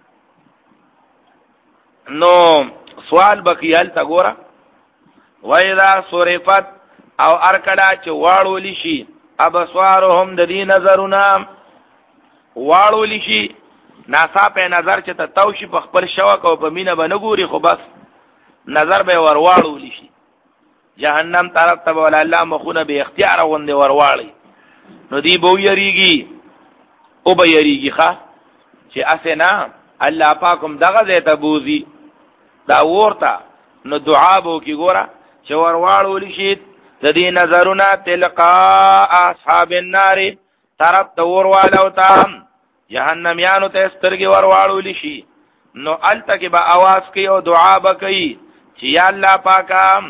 نو سوال بقیال تا ګورا وَإِذَا صُرِفَتْ او ارکلا چې واړو لشي ابصارهم د دې نظرونه واړو لشي ناصا په نظر چې ته توشي په خپل شوق او په مینه باندې ګوري خو بس نظر به ور واړو لشي جهنم طرف ته ول الله مخونه به اختیار وند ور واړي نو دی بو یریږي او به یریږي ښا چې اسنه الله پاکم دغه زه ته بوزي دا ورته نو دعا بو کی ګوره چې ور واړو لشي د دې نظرونه تلقاء اصحاب النار طرف ته ور والو تام جهنميانو ته سترګي ور واړو لشي نو الته کې به आवाज کوي او دعا به کوي چې یا الله پاکا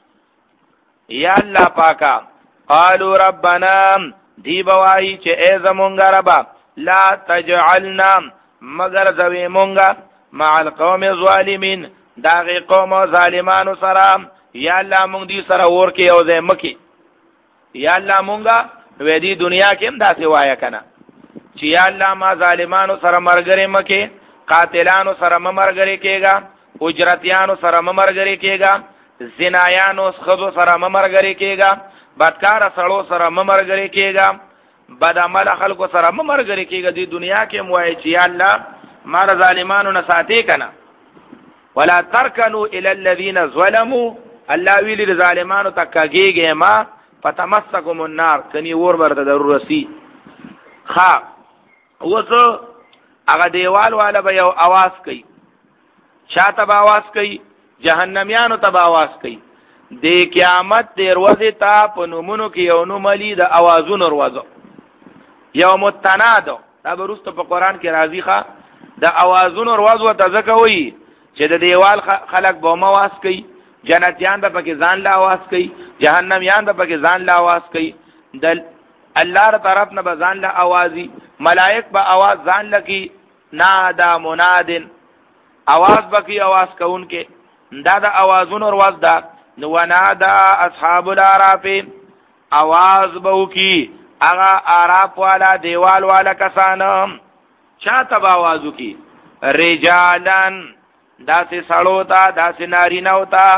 یا الله پاکا قالوا ربنا دی بوای چې ای زمونږ رب لا تجعلنا مگر ذوی مونږه مع القوم الظالمين داغه قوم ظالمانو سره یا الله مونږ دي سره ورکه او زه مکی یا الله مونږه وې دي دنیا کې هم داسې وایا کنه چې یا الله ما ظالمانو سره مرګره مکی قاتلانو سره مرګره کېګا اجرتیانو سره مرګره کېګا زنایانو خذو سره مرګره کېګا بدکار سړو سره مرګره کېګا بد عمل خلکو سره مرګره کېګا دی دنیا کې موای چې یا الله ما ظالمانو نه ساتي کنه ولا ترکنوا الى الذين ظلموا الله ویل للظالمانو تکاګيږي ما فتمسكم النار کني ور ورته ضرورتي ها وڅ هغه دیوال والا به یو आवाज کوي شاته به आवाज کوي جهنميانو ته به आवाज کوي د قیامت د ورځې ته په نومونو کې یو نوم لري د आवाजونو ورځو یو متنادو دا ورسته په قران کې راځي ښا د आवाजونو ورځو ته ځکوي چې د دیوال خلق به مواس کوي جنتیان به پکې ځان لا आवाज کوي جهنميان به پکې ځان لا आवाज کوي د الله تر طرف نه به ځان لا आवाजي ملائک به आवाज ځان لکی نادا منادن आवाज بکی आवाज کوونکې دا د आवाजونو ورځ دا نو نادا اصحاب الاعراف आवाज به کی هغه اعراف والا دیوال والا کسان چاته به आवाज کی رجالان داسې سړو ته داسې نارینه او ته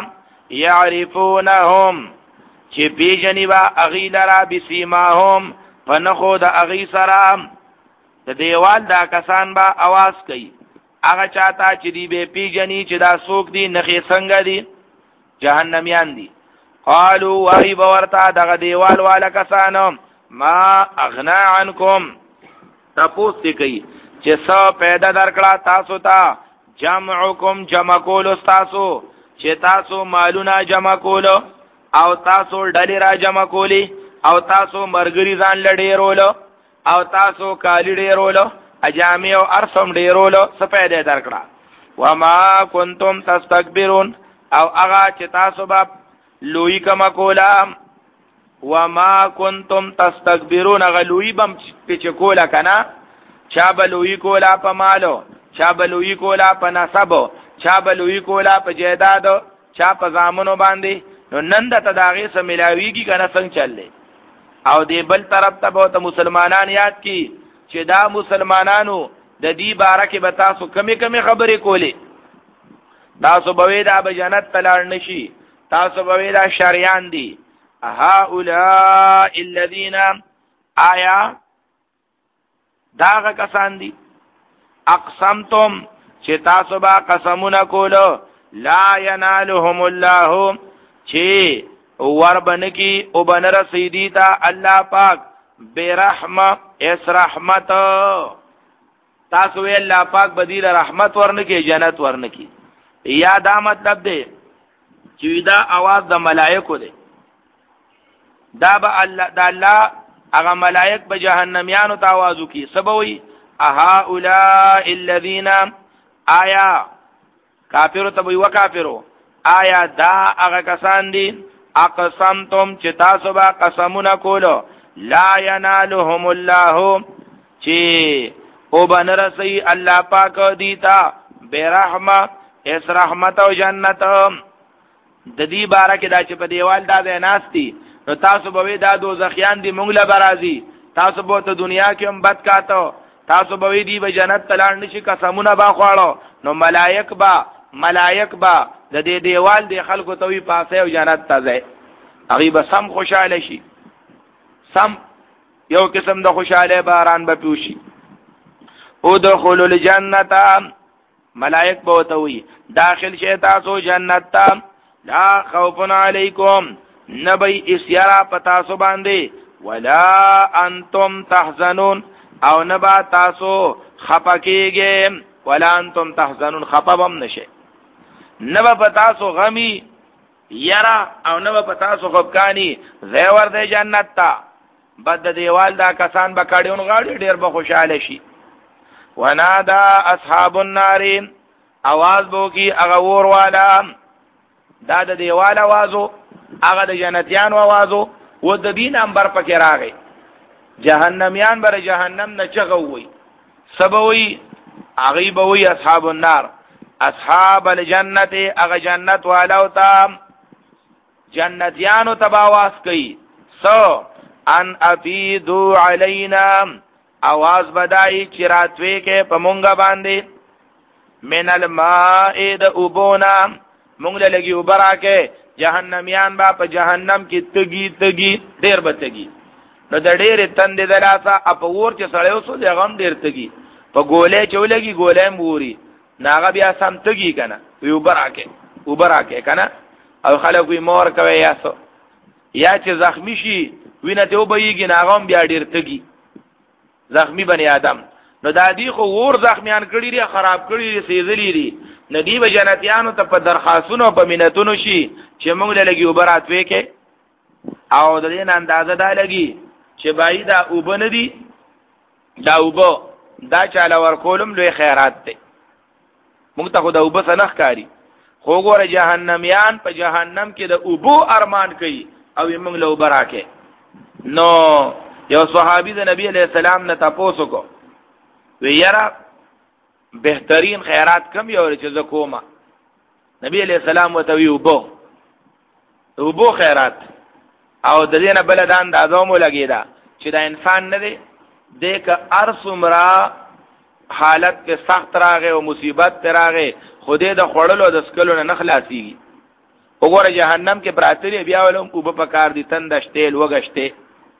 يعرفونهم چې پیژنې با اغي لرا بسیماهم فنخو د اغي سره د دیوال دا کسان با आवाज کوي هغه چاته چې دی به پیژنې چې دا څوک دی نخې څنګه دی جهنميان دي قالوا وای باورتا دغه دیوال والا کسان ما اغنا عنکم تاسو کوي چې څو پیدا درکړه تاسو ته جمعکم جمع کول تاسو چې تاسو مالونه جمع کول او تاسو ډلې را جمع کولی او تاسو مرګري ځان لډېرول او تاسو کالی ډېرول اجامع او ارسم ډیرولو سپیدې درکړه. وما کنتم تستكبرون او هغه چې تاسو به لوی کما کولا وما کنتم تستكبرون هغه لوی بم چې کولا کنه چا به لوی کولا په مالو چا به لوی کولا په نسب چا به لوی کولا په جیداد چا په زامنو باندې نو نن د تداغي سره ملاویږي کنه څنګه چللې او دی بل طرف ته به مسلمانان یاد کی چې دا مسلمانانو د دې بارکه به تاسو کمی کمی خبرې کولې تاسو به دا به جنت تلار نشي تاسو به دا شریان دي هؤلاء الذين آیا داغه کسان دي اقسمتم چې تاسو به قسمونه کولو لا ينالهم الله چې وربن کی او بن رسیدی تا الله پاک برحمت اس رحمت تاسو وی الله پاک بدیل رحمت ورنکی جنت ورنکی یا دا مطلب دی چې دا आवाज د ملائکو دی دا به الله د الله هغه ملائک به جهنميانو ته आवाज وکي سبوي اها اولئک الذین آیا کافرو ته وی وکافرو آیا دا هغه کسان دي اقسمتم چې تاسو به قسمونه کولو لا ینالهم الله چې او بنرسی الله پاک دیتا برحمت اس رحمت او جنت د دې بارکه دا چې په دیوال دا ده ناشتي نو تاسو به دا دوزخیان دي مونږ له برازي تاسو به ته دنیا کې هم بد کاته تاسو به دی به جنت تلان نشي قسمونه با خواړو نو ملائک با ملائک با د دې دیوال دی خلکو ته وی پاسه او جنت ته ځي هغه به سم خوشاله شي سم یو قسم د خوشاله باران به پیوشي او دخول الجنه ملائک به وتوي داخل شي تاسو جنت ته لا خوف علیکم نبی اسیارا پتا سو باندې ولا انتم تحزنون او نبا تاسو خپکیږئ ولا انتم تحزنون خپبم نشه نبا پتا سو غمی یرا او نبا پتا سو خپکانی زیور د جنت تا بد دیوال دا کسان بکړیون غاړي ډیر به خوشاله شي ونادا اصحاب النار आवाज بو کی هغه ور والا دا د دیوال आवाजو هغه د جنتیانو आवाजو و د دین انبر پکې راغی جهنميان بر جهنم نه چغوي سبوي هغه بوي اصحاب النار اصحاب الجنت هغه جنت والو تا جنتیانو تباواس کوي سو ان افیدو علینا आवाज بدای چراتوي کې پمونګه باندې من الماء د وبونا مونږ له لګي وبراکه جهنميان با په جهنم کې تګي تګي ډیر بتګي نو د ډیر تند دلاسه اپور چې سړیو سو دی غم ډیر تګي په ګولې چولګي ګولې موري ناغه بیا سم تګي کنه وی وبراکه وبراکه کنه او خلک وی مور کوي یاسو یا چې زخمی شي وینه ته وبېږي ناغم بیا ډیر تګي زخمی بنی آدم نو دا دی خو ور زخمیان کړي لري خراب کړي لري سیزلی لري ندی به جنتیانو ته په درخواستونو په مينتونو شي چې موږ له لګي وبرات وکې او د دې اندازه دا لګي چې بای دا وبن دي دا وبو دا چاله ورکولم لوی خیرات دی موږ ته خدای وب سنخ کاری خو ګوره جهنميان په جهنم کې د وبو ارمان کوي او موږ له وبراکه نو یو صحابي د نبی علیہ السلام نه تاسو کو ویرا بهترین خیرات کم یو چې زکوما نبی علیہ السلام وتوی وبو وبو خیرات او د دې نه بلدان د ازمو لګیدا چې دا انسان نه دی دغه ارسمرا حالت کې سخت راغې او مصیبت راغې خوده د خړلو د سکلو نه خلاصيږي وګوره جهنم کې براتری بیا ولوم کو په کار دي تندشتل وګشته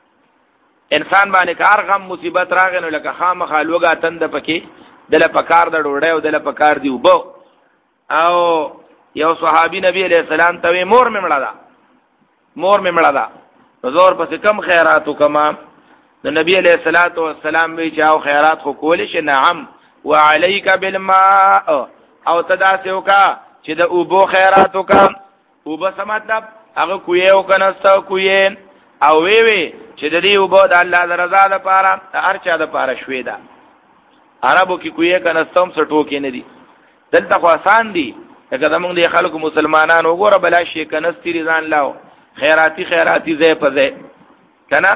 انسان باندې کار غم مصیبت راغې نو لکه خامخا لوګا تند پکې دله پکار د ډوړې او دله پکار دی وبو او یو صحابي نبی علیہ السلام ته مور مې مړه دا مور مې مړه دا زور پس کم خیرات وکما نو نبی علیہ الصلوۃ والسلام وی چاو خیرات خو کول شي نعم وعليك بالماء او تدا سوکا چې د وبو خیرات وکا وبو څه مطلب هغه کوی او کناستو کوی او وی وی چې د دې وبو د الله د رضا لپاره هر چا د لپاره شوي دا عربو کې کوی کنستم سټو کې نه دي دلته خو آسان دي لکه زمونږ د خلکو مسلمانانو وګوره بلا شي کنستری ځان لاو خیراتی خیراتی ځای په ځای کنه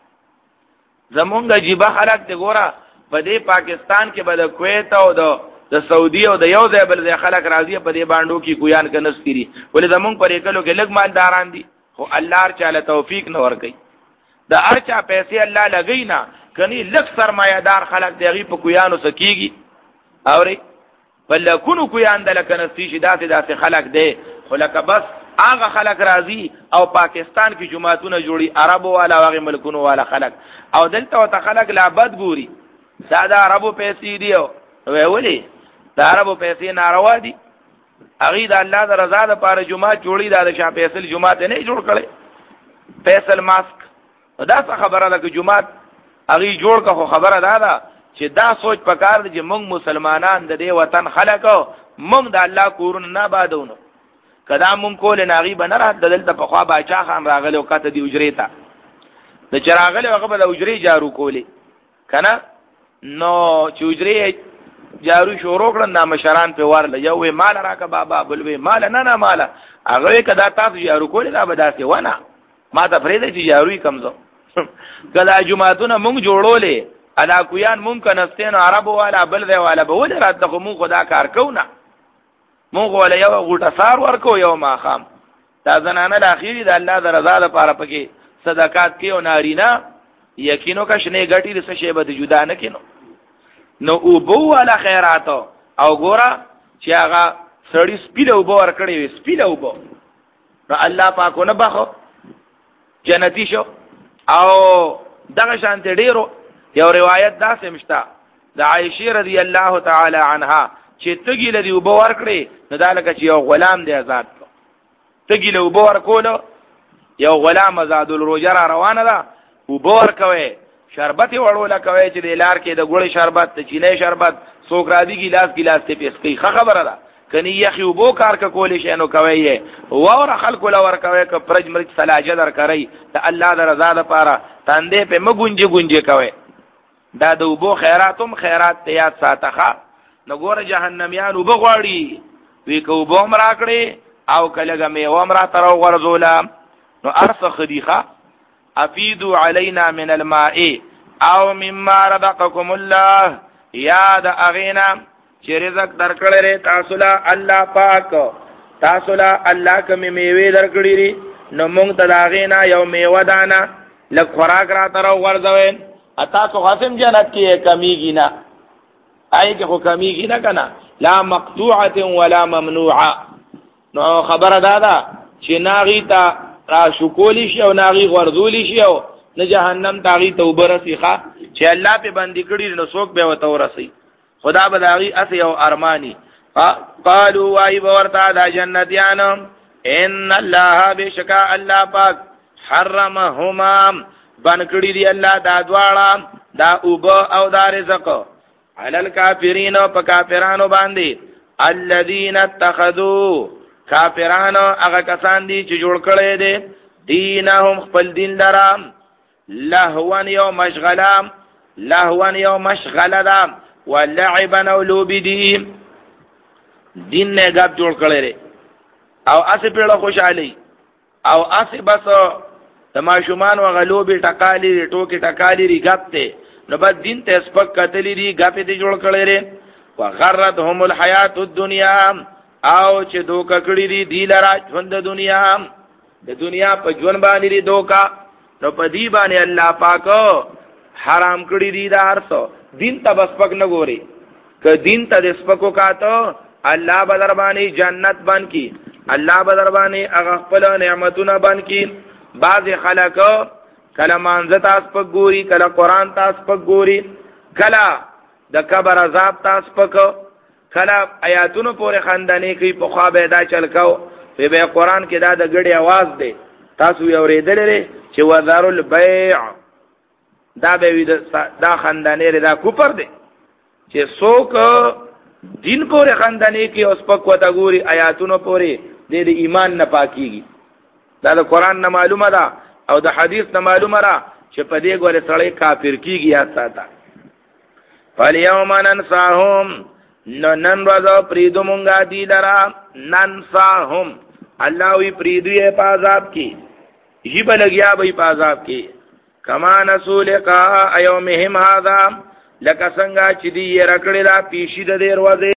زمونږ جيبه خلک ته ګوره په دې پاکستان کې به د کویت او د د سعودي او د یو ځای بل ځای خلک راځي په دې باندې کې کویان کنستری ولې زمونږ پرې کلو کې لګ مالداران دي خو الله تعالی توفیق نه ورکي د ارچا پیسې الله لګی نه کني لک سرمایدار خلک دیږي په کویانو سکیږي اوري بل کونو کویان د لکنستی شي داسې داسې خلک دی خو لکه بس هغه خلک راځي او پاکستان کې جماعتونه جوړي عربو والا واغې ملکونو والا خلک او دلته وت خلک لا بد ګوري دا د عربو پیسې دی وی ولي د عربو پیسې ناروا دي هغه د الله د رضا لپاره جماعت جوړي دا د شاه فیصل جماعت نه جوړ کړي فیصل ماسک دا څه خبره ده چې جماعت هغه جوړ کا خو خبره ده دا چې دا سوچ پکار دي چې موږ مسلمانان د دې وطن خلکو موږ د الله کورونه نه بادونو کدا مونږ کول نه غي بنه رات دلته په خوا باچا خان راغله او کته دی اجرې ته د چراغله هغه به د اجرې جارو کولی کنه نو چې اجرې جارو شروع کړل نام شران په ورله یو وی مال راکا بابا بل وی مال نه نه مال هغه کدا تاسو جارو کولی دا به داسې ونه ما ته فريده چې جاروي کمزو کدا جمعهتون مونږ جوړولې ادا کویان مونږ کنستین عربو والا بل دی والا به ول راته مونږ خدا کار کوونه مونږ ولا یو غوټه سار ورکو یو ما خام دا زنانه د اخیری د الله د رضا لپاره پکې صدقات کوي او نارینا یقینو کا شنه غټي د څه شی به جدا نه کینو نو او بو والا خیرات او ګورا چې هغه سړی سپیله وبو ور کړی وي سپیله وبو نو الله پاکو نه بخو جنتی شو او دغه شان ډیرو یو روایت دا سمشتا د عائشه رضی الله تعالی عنها چې تګی لدی وبو ور کړی نو دالکه چې یو غلام دی آزاد کو تګی له وبو ور کولو یو غلام آزاد الروجه را روانه ده وبو ور کوي شربت وړول کوي چې د لار کې د ګوړې شربت د چینه شربت څوک را دي ګلاس ګلاس ته پیس کوي خبره ده کني یخي وبو کار ک کولی شي نو کوي وور خلق له ور کوي ک پرج مرج سلاجه در کوي ته الله د رضا لپاره تاندې په مګونجي ګونجي کوي دا د وبو خیراتم خیرات ته یاد ساتخه نو ګوره جهنميان وبغواړي وی کو وبو مرا کړي او کلهګه می ومرا تر ورزولا نو ارث خدیخه افیدوا علینا من الماء او مما رزقکم الله یاد اغینا چې رزق درکړی تاسو له الله پاک تاسو له الله کوم میوه درکړي نو موږ ته اغینا یو میوه دانا لک خوراک را تر ورځوي اتا تو قسم جنت کې کمیږي نه آی کې خو کمیږي نه کنه لا مقطوعه ولا ممنوعه نو خبره دادا چې ناغي تا را شکولی شي او ناغي غرذولی شي او نه جهنم تاغي توبه رسیخه چې الله په باندې کړي نو څوک به وته ورسي خدا بداغي اسی او ارمانی قالوا وای ورتا دا جنتیان ان الله بشکا الله پاک حرمهما بن کړي دی الله دا دواړه دا اوب او دا رزق علل الکافرین او کافرانو باندې الذين اتخذوا کافرانو هغه کسان دي چې جوړ کړي دي دینهم خپل دین لرام لهوان یو مشغلام لهوان یو مشغلدام ولعبا او لوبدی دین نه غاب جوړ کړي او اسی په خوشالي او اسی بس تماشومان وغلوبي ټکالي ټوکی ټکالي ری غبته نو بس دین ته سپک کتلی ری غپې ته جوړ کړي وغرتهم الحیات الدنیا او چې دوکا کړی دی دی لرا ژوند د دنیا د دنیا په ژوند باندې دی دوکا نو په دی باندې الله پاک حرام کړی دی دا ارث دین ته بس پک نه ګوري ک دین ته د سپکو کاته الله بدر باندې جنت بن کی الله بدر باندې هغه خپل نعمتونه بن کی بعض خلق کله مانزه تاس پک ګوري کله قران تاس پک ګوري کله د قبر عذاب تاس پک کله آیاتونو پورې خندانې کوي په خوا به دا چل کو په به قران کې دا د غړي आवाज دی تاسو یې اورېدلې چې وذر البيع دا به دا خندانې دا کوپر دی چې څوک دین پورې خندانې کوي اوس په کوته ګوري آیاتونو پورې د ایمان نه پاکيږي دا د قران نه معلومه ده او د حدیث نه معلومه ده چې په دې ګوره سړی کافر کیږي یا ساته فالیوم ننساهم نو نن ورځ پریدو مونږه دی لرا ننساهم الله وی پریدو یې پازاب کی جیب لګیا به پازاب کی کما نسو لقاء یومهم هذا لک څنګه چې دی رکړی دا پیشي د دروازه